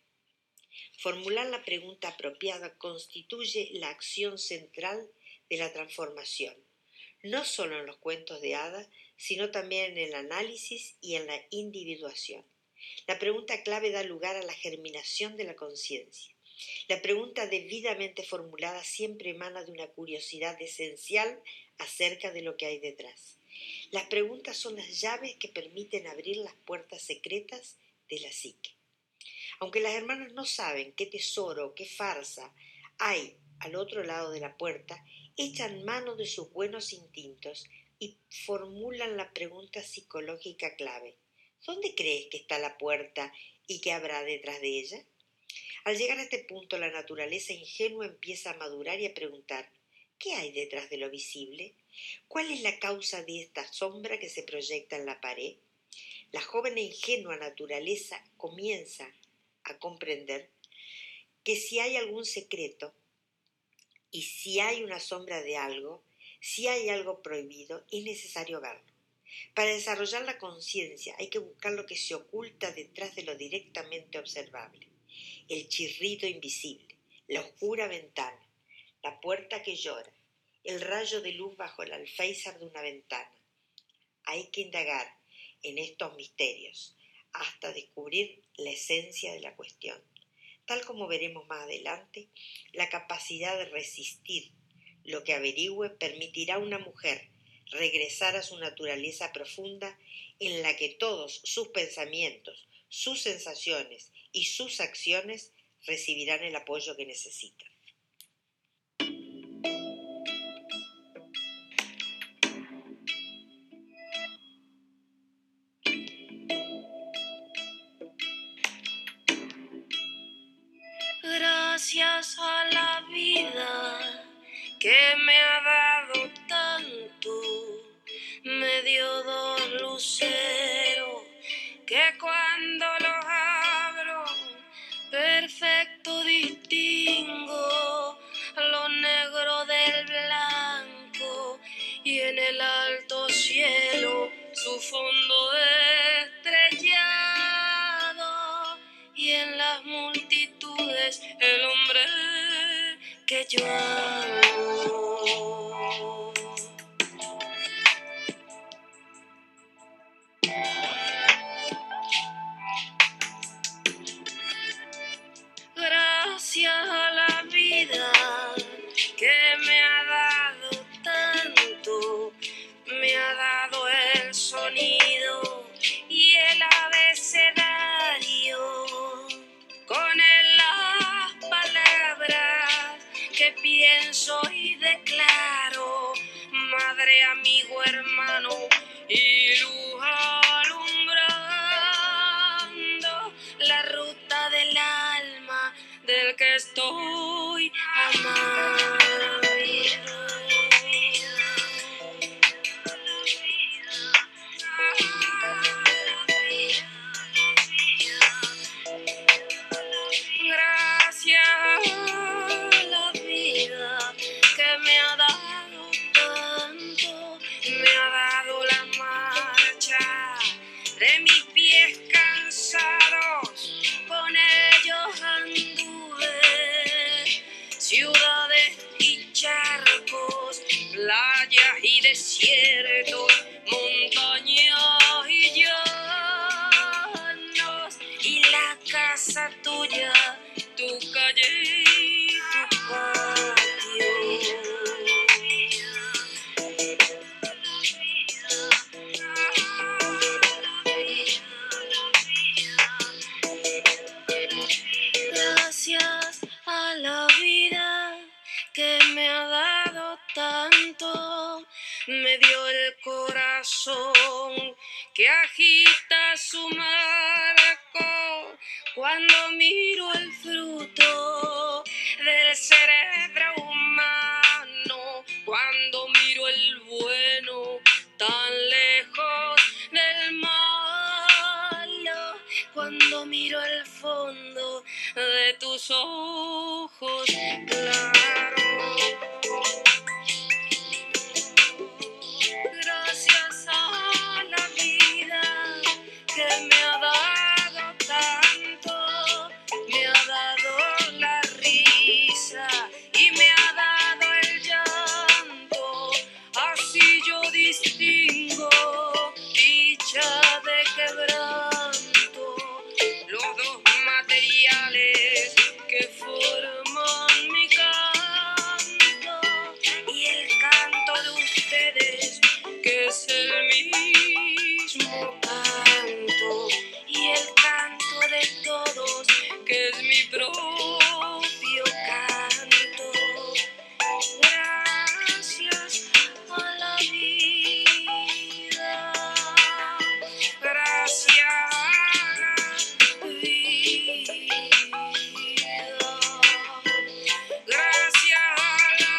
Formular la pregunta apropiada constituye la acción central de la transformación, no solo en los cuentos de hadas, sino también en el análisis y en la individuación. La pregunta clave da lugar a la germinación de la conciencia. La pregunta debidamente formulada siempre emana de una curiosidad esencial acerca de lo que hay detrás. Las preguntas son las llaves que permiten abrir las puertas secretas de la psique. Aunque las hermanas no saben qué tesoro o qué farsa hay al otro lado de la puerta, echan mano de sus buenos instintos y formulan la pregunta psicológica clave. ¿Dónde crees que está la puerta y qué habrá detrás de ella? Al llegar a este punto, la naturaleza ingenua empieza a madurar y a preguntar, ¿qué hay detrás de lo visible? ¿Cuál es la causa de esta sombra que se proyecta en la pared? La joven e ingenua naturaleza comienza a comprender que si hay algún secreto y si hay una sombra de algo, si hay algo prohibido, es necesario verlo. Para desarrollar la conciencia hay que buscar lo que se oculta detrás de lo directamente observable. El chirrido invisible, la oscura ventana, la puerta que llora, el rayo de luz bajo el alféizar de una ventana. Hay que indagar en estos misterios hasta descubrir la esencia de la cuestión. Tal como veremos más adelante, la capacidad de resistir lo que averigüe permitirá a una mujer regresar a su naturaleza profunda en la que todos sus pensamientos, sus sensaciones y sus acciones recibirán el apoyo que necesitan. Gracias a la vida que me ha dado tanto, me dio dos luceros que cuando los abro perfecto distingo lo negro del blanco y en el alto cielo su fondo estrellado y en las multitudes el hombre que yo amo. Gracias a la vida que me ha dado tanto, me ha dado el sonido y el abecedario, con él las palabras que pienso y declaro, madre, amigo, hermano y luz alumbrando la ruta del alma del que estoy amando. casa tuya, tu calle y tu patio. Gracias a la vida que me ha dado tanto, me dio el corazón que agita su marco cuando miro el fruto del cerebro humano, cuando miro el bueno tan lejos del malo, cuando miro el fondo de tus ojos claros. Gracias a la vida que me ha dado tanto, me ha dado la risa y me ha dado el llanto, así yo distingo dicha de quebranto, los dos materiales que forman mi canto y el canto de ustedes que es el mismo canto y el canto de todos que es mi propio canto. Gracias a la vida, gracias a la vida, gracias a la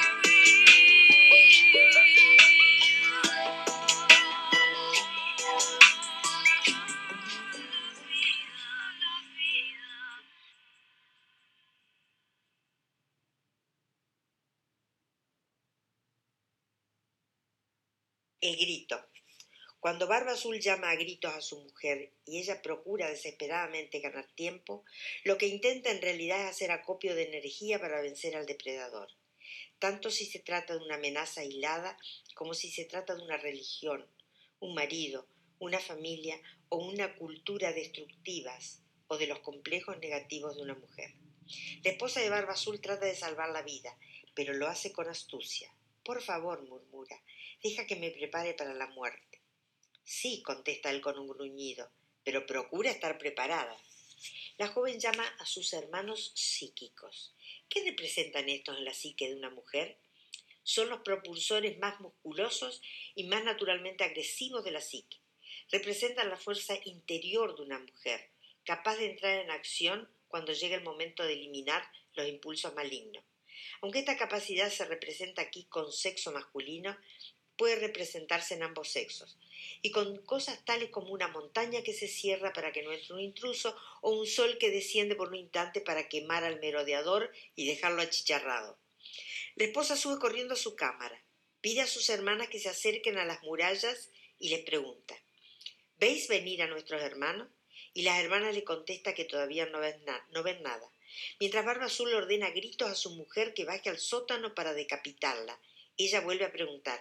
El grito. Cuando Barba Azul llama a gritos a su mujer y ella procura desesperadamente ganar tiempo, lo que intenta en realidad es hacer acopio de energía para vencer al depredador, tanto si se trata de una amenaza aislada como si se trata de una religión, un marido, una familia o una cultura destructivas o de los complejos negativos de una mujer. La esposa de Barba Azul trata de salvar la vida, pero lo hace con astucia. Por favor, murmura, deja que me prepare para la muerte. Sí, contesta él con un gruñido, pero procura estar preparada. La joven llama a sus hermanos psíquicos. ¿Qué representan estos en la psique de una mujer? Son los propulsores más musculosos y más naturalmente agresivos de la psique. Representan la fuerza interior de una mujer, capaz de entrar en acción cuando llega el momento de eliminar los impulsos malignos. Aunque esta capacidad se representa aquí con sexo masculino, puede representarse en ambos sexos, y con cosas tales como una montaña que se cierra para que no entre un intruso o un sol que desciende por un instante para quemar al merodeador y dejarlo achicharrado. La esposa sube corriendo a su cámara, pide a sus hermanas que se acerquen a las murallas y les pregunta: ¿veis venir a nuestros hermanos? Y las hermanas le contestan que todavía no ven, na- no ven nada, mientras Barba Azul le ordena a gritos a su mujer que baje al sótano para decapitarla. Ella vuelve a preguntar: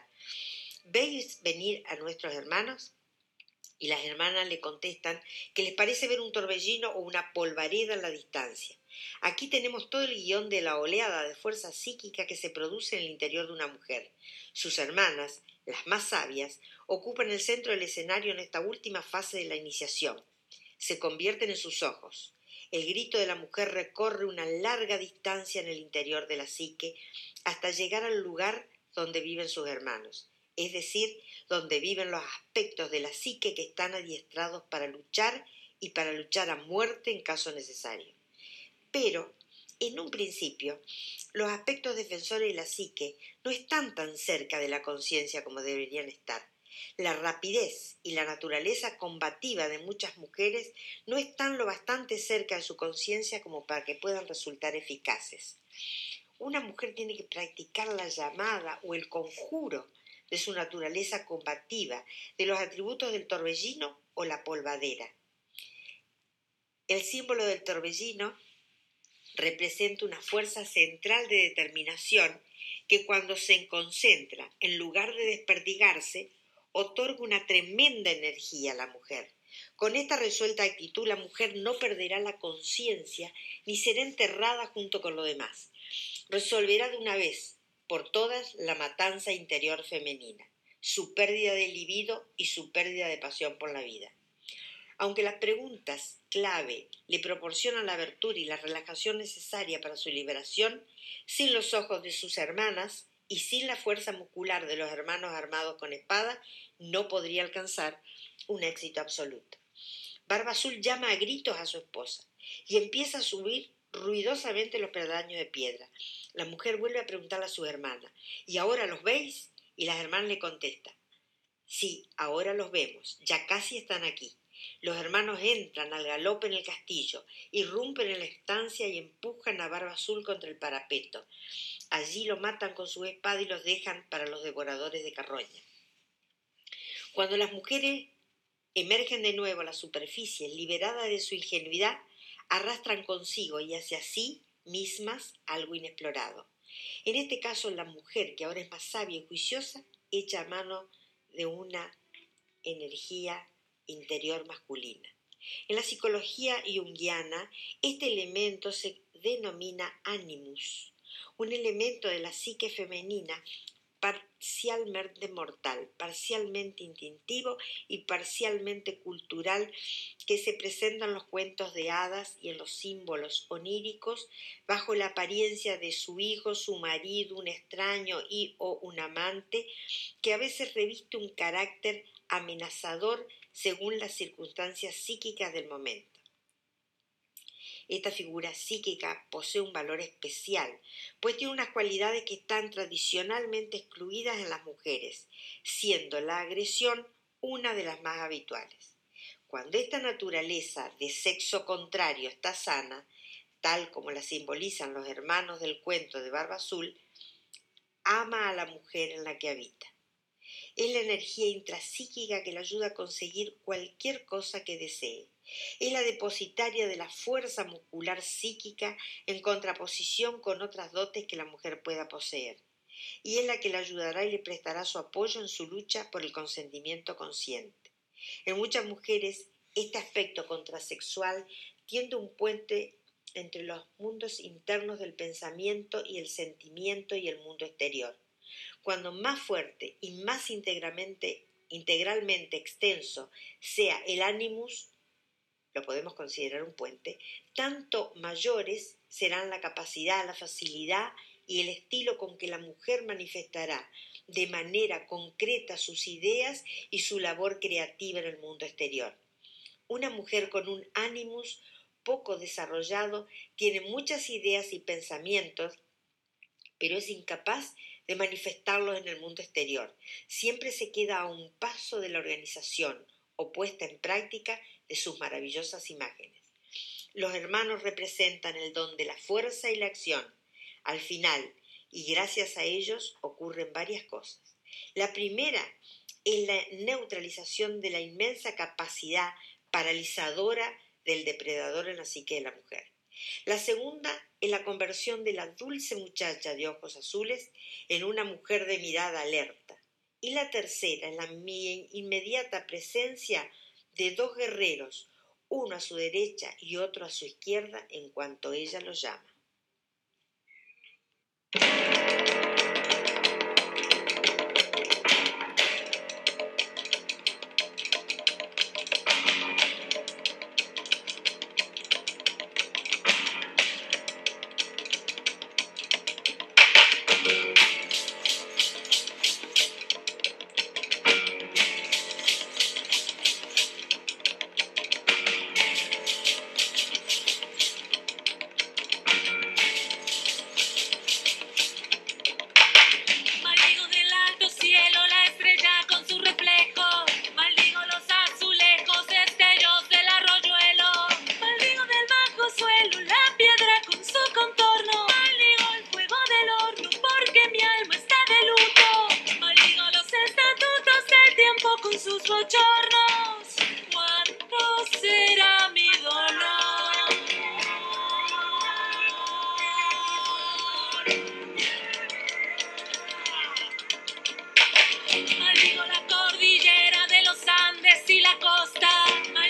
¿veis venir a nuestros hermanos? Y las hermanas le contestan que les parece ver un torbellino o una polvareda en la distancia. Aquí tenemos todo el guión de la oleada de fuerza psíquica que se produce en el interior de una mujer. Sus hermanas, las más sabias, ocupan el centro del escenario en esta última fase de la iniciación. Se convierten en sus ojos. El grito de la mujer recorre una larga distancia en el interior de la psique hasta llegar al lugar donde viven sus hermanos, es decir, donde viven los aspectos de la psique que están adiestrados para luchar y para luchar a muerte en caso necesario. Pero, en un principio, los aspectos defensores de la psique no están tan cerca de la conciencia como deberían estar. La rapidez y la naturaleza combativa de muchas mujeres no están lo bastante cerca de su conciencia como para que puedan resultar eficaces. Una mujer tiene que practicar la llamada o el conjuro de su naturaleza combativa, de los atributos del torbellino o la polvadera. El símbolo del torbellino representa una fuerza central de determinación que cuando se concentra, en lugar de desperdigarse, otorga una tremenda energía a la mujer, Con esta resuelta actitud, la mujer no perderá la conciencia ni será enterrada junto con lo demás. Resolverá de una vez por todas la matanza interior femenina, su pérdida de libido y su pérdida de pasión por la vida. Aunque las preguntas clave le proporcionan la abertura y la relajación necesaria para su liberación, sin los ojos de sus hermanas y sin la fuerza muscular de los hermanos armados con espada, no podría alcanzar un éxito absoluto. Barba Azul llama a gritos a su esposa y empieza a subir ruidosamente los peldaños de piedra. La mujer vuelve a preguntarle a su hermana: ¿y ahora los veis? Y las hermanas le contestan: sí, ahora los vemos, ya casi están aquí. Los hermanos entran al galope en el castillo, irrumpen en la estancia y empujan a Barba Azul contra el parapeto. Allí lo matan con su espada y los dejan para los devoradores de carroña. Cuando las mujeres emergen de nuevo a la superficie, liberadas de su ingenuidad, arrastran consigo y hacia sí mismas algo inexplorado. En este caso, la mujer, que ahora es más sabia y juiciosa, echa mano de una energía interior masculina. En la psicología junguiana, este elemento se denomina animus, un elemento de la psique femenina parcialmente mortal, parcialmente instintivo y parcialmente cultural, que se presenta en los cuentos de hadas y en los símbolos oníricos bajo la apariencia de su hijo, su marido, un extraño y o un amante, que a veces reviste un carácter amenazador según las circunstancias psíquicas del momento. Esta figura psíquica posee un valor especial, pues tiene unas cualidades que están tradicionalmente excluidas en las mujeres, siendo la agresión una de las más habituales. Cuando esta naturaleza de sexo contrario está sana, tal como la simbolizan los hermanos del cuento de Barba Azul, ama a la mujer en la que habita. Es la energía intrapsíquica que le ayuda a conseguir cualquier cosa que desee. Es la depositaria de la fuerza muscular psíquica en contraposición con otras dotes que la mujer pueda poseer. Y es la que le ayudará y le prestará su apoyo en su lucha por el consentimiento consciente. En muchas mujeres, este aspecto contrasexual tiende un puente entre los mundos internos del pensamiento y el sentimiento y el mundo exterior. Cuando más fuerte y más integralmente, integralmente extenso sea el animus, lo podemos considerar un puente, tanto mayores serán la capacidad, la facilidad y el estilo con que la mujer manifestará de manera concreta sus ideas y su labor creativa en el mundo exterior. Una mujer con un animus poco desarrollado tiene muchas ideas y pensamientos, pero es incapaz de manifestarlos en el mundo exterior. Siempre se queda a un paso de la organización o puesta en práctica de sus maravillosas imágenes. Los hermanos representan el don de la fuerza y la acción. Al final, y gracias a ellos, ocurren varias cosas. La primera es la neutralización de la inmensa capacidad paralizadora del depredador en la psique de la mujer. La segunda es la conversión de la dulce muchacha de ojos azules en una mujer de mirada alerta. Y la tercera es la inmediata presencia de dos guerreros, uno a su derecha y otro a su izquierda en cuanto ella los llama. Maldigo la cordillera de los Andes y la costa.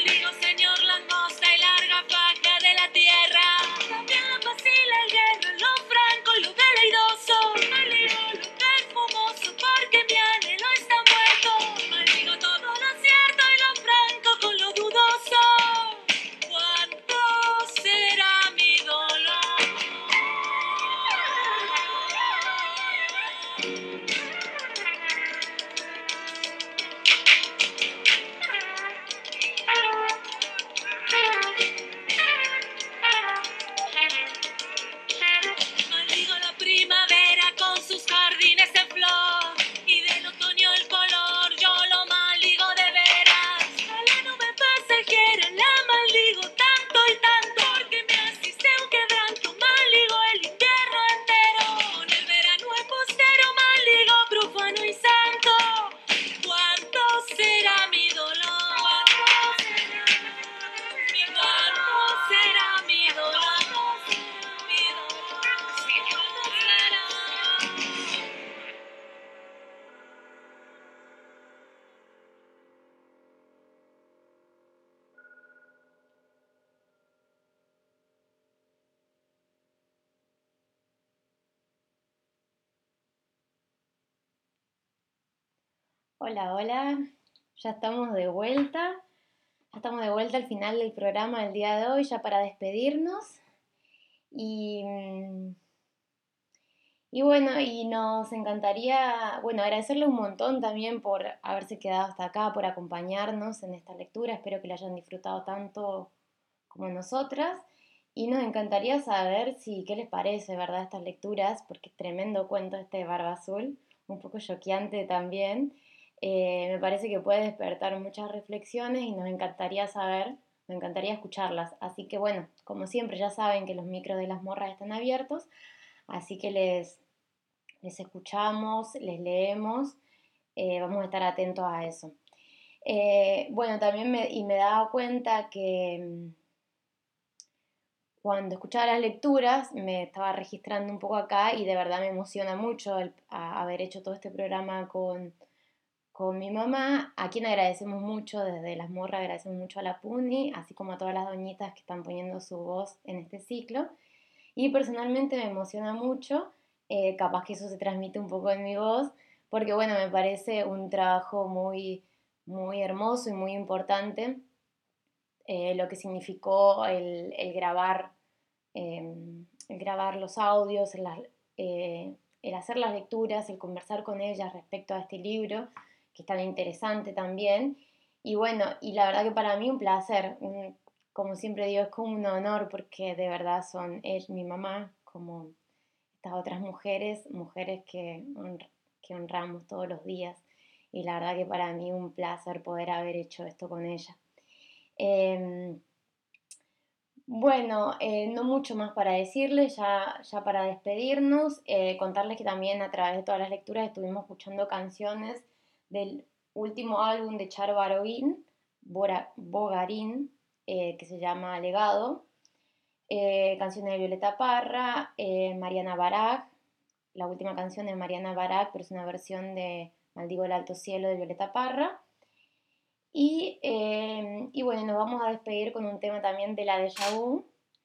Hola, hola, ya estamos de vuelta, ya estamos de vuelta al final del programa del día de hoy, ya para despedirnos. Y, y bueno, y nos encantaría, bueno, agradecerle un montón también por haberse quedado hasta acá, por acompañarnos en esta lectura, espero que la hayan disfrutado tanto como nosotras. Y nos encantaría saber si, qué les parece, ¿verdad?, estas lecturas, porque es tremendo cuento este de Barba Azul, un poco choqueante también. Eh, me parece que puede despertar muchas reflexiones y nos encantaría saber, nos encantaría escucharlas. Así que bueno, como siempre ya saben que los micros de las morras están abiertos, así que les, les escuchamos, les leemos, eh, vamos a estar atentos a eso. Eh, bueno, también me, y me daba cuenta que cuando escuchaba las lecturas me estaba registrando un poco acá y de verdad me emociona mucho el, a, haber hecho todo este programa con, con mi mamá, a quien agradecemos mucho, desde Las Morras agradecemos mucho a la Puni, así como a todas las doñitas que están poniendo su voz en este ciclo. Y personalmente me emociona mucho, eh, capaz que eso se transmite un poco en mi voz, porque bueno, me parece un trabajo muy, muy hermoso y muy importante, eh, lo que significó el, el grabar Eh, el grabar los audios, el, eh, el hacer las lecturas, el conversar con ellas respecto a este libro, que es tan interesante también. Y bueno, y la verdad que para mí un placer, un, como siempre digo, es como un honor porque de verdad son ella, mi mamá, como estas otras mujeres, mujeres que, honr- que honramos todos los días. Y la verdad que para mí un placer poder haber hecho esto con ella. Eh, Bueno, eh, no mucho más para decirles, ya, ya para despedirnos, eh, contarles que también a través de todas las lecturas estuvimos escuchando canciones del último álbum de Charo Bogarín, Bora, Bogarín, eh, que se llama Legado, eh, canciones de Violeta Parra, eh, Mariana Baraj, la última canción de Mariana Baraj, pero es una versión de Maldigo el Alto Cielo de Violeta Parra. Y, eh, y bueno, nos vamos a despedir con un tema también de la Déjà Vu.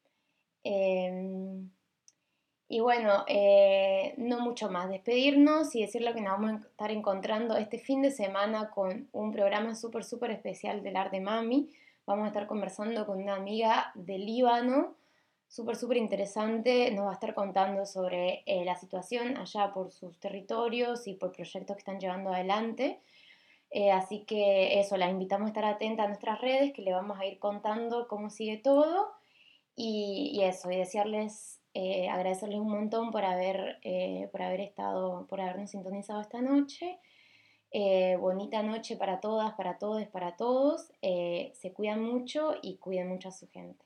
Eh, y bueno, eh, no mucho más. Despedirnos y decirle que nos vamos a estar encontrando este fin de semana con un programa súper, súper especial del Arte Mami. Vamos a estar conversando con una amiga del Líbano, súper, súper interesante. Nos va a estar contando sobre eh, la situación allá por sus territorios y por proyectos que están llevando adelante. Eh, así que eso, las invitamos a estar atentas a nuestras redes, que le vamos a ir contando cómo sigue todo. Y, y eso, y desearles, eh, agradecerles un montón por haber, eh, por haber estado, por habernos sintonizado esta noche. Eh, bonita noche para todas, para todos, para todos. Eh, se cuidan mucho y cuiden mucho a su gente.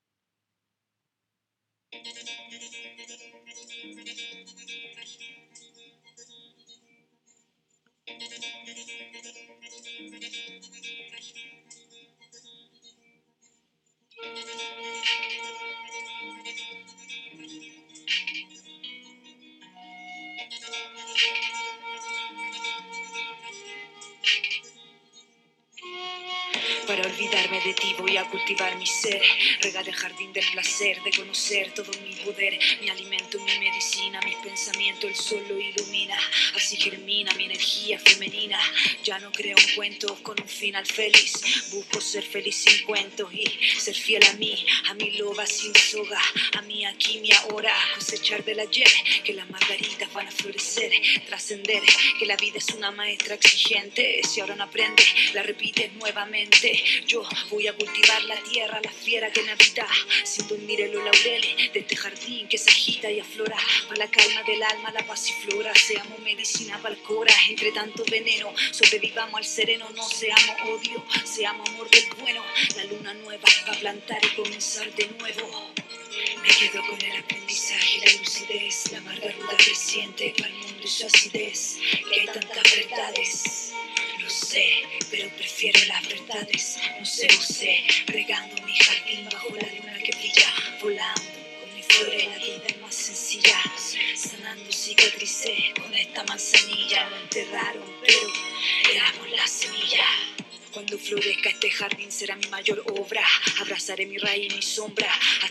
Para olvidarme de ti voy a cultivar mi ser, regar el jardín del placer, de conocer todo mi poder, mi alimento, mi medicina, mis pensamientos, el sol lo ilumina, así germina mi energía femenina. Ya no creo en cuentos con un final feliz, busco ser feliz sin cuentos y ser fiel a mí, a mi loba sin soga, a mi aquí, mi ahora, cosechar del ayer, que las margaritas van a florecer, trascender, que la vida es una maestra exigente, si ahora no aprendes, la repites nuevamente. Yo voy a cultivar la tierra, la fiera que me habita, sin dormir en los laureles de este jardín que se agita y aflora, para la calma del alma, la paz y flora, seamos medicina para el cora, entre tanto veneno, sobrevivamos al sereno, no seamos odio, seamos amor del bueno, la luna nueva para plantar y comenzar de nuevo. Me quedo con el aprendizaje, la lucidez, la amarga ruda creciente para el mundo y su acidez, que hay tantas verdades. Lo sé, pero prefiero las verdades. No sé, no sé, regando mi jardín bajo la luna que brilla, volando con mi flores, la vida es más sencilla, sanando cicatrices con esta manzanilla. No enterraron, pero éramos la semilla. Cuando florezca este jardín será mi mayor obra, abrazaré mi raíz y mi sombra, hasta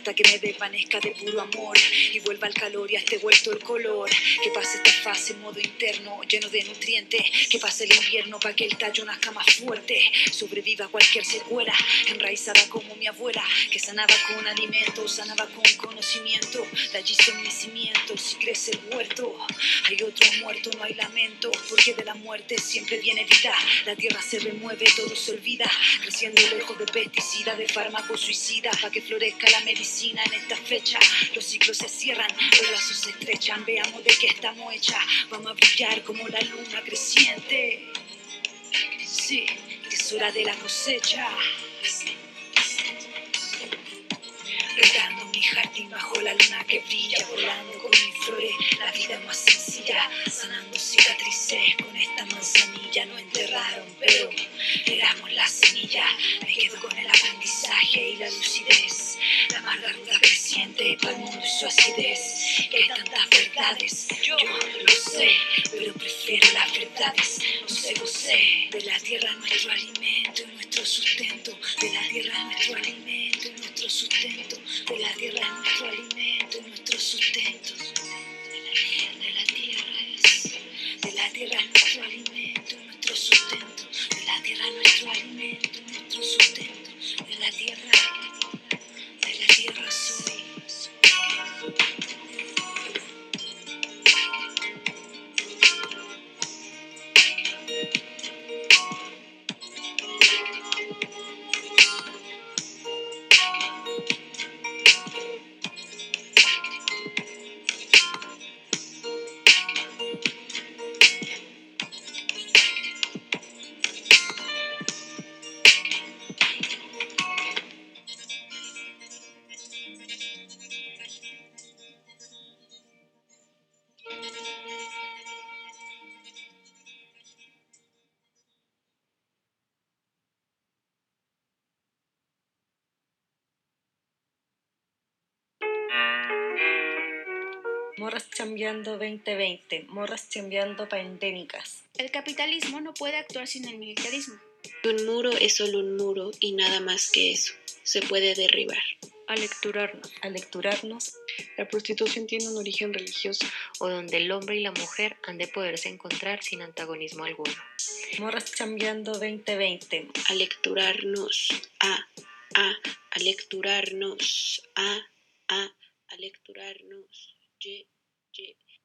hasta que me desvanezca de puro amor y vuelva al calor y a este vuelto el color. Que pase esta fase en modo interno, lleno de nutrientes. Que pase el invierno para que el tallo nazca más fuerte. Sobreviva cualquier secuela, enraizada como mi abuela, que sanaba con alimento, sanaba con conocimiento. De allí son mis cimientos, si crece el huerto. Hay otro muerto, no hay lamento, porque de la muerte siempre viene vida. La tierra se remueve, todo se olvida, creciendo lejos de pesticidas, de fármacos suicidas, para que florezca la medicina en esta fecha. Los ciclos se cierran, los lazos se estrechan, veamos de qué estamos hechas. Vamos a brillar como la luna creciente. Sí, es hora de la cosecha. Regando mi jardín bajo la luna que brilla, volando con mis flores, la vida más sencilla, sanando cicatrices con esta manzanilla. No enterraron, pero regamos la semilla. Me quedo con el aprendizaje y la lucidez, la amarga ruda creciente para el mundo y su acidez. Que hay tantas verdades, yo lo sé, pero prefiero las verdades. No sé, gocé de la tierra nuestro alimento y nuestro sustento, de la tierra nuestro alimento y nuestro sustento, de la tierra es nuestro alimento y nuestro sustento. De la tierra es, de la tierra es nuestro alimento y nuestro sustento, de la tierra es nuestro alimento y nuestro sustento, de la tierra, de la tierra soy. Morras chambeando veinte veinte, morras chambeando pandémicas. El capitalismo no puede actuar sin el militarismo. Un muro es solo un muro y nada más que eso. Se puede derribar. Alecturarnos. Alecturarnos. La prostitución tiene un origen religioso. O donde el hombre y la mujer han de poderse encontrar sin antagonismo alguno. Morras chambeando veinte veinte. Alecturarnos. A. A. Alecturarnos. A. A. Alecturarnos. Y. Y.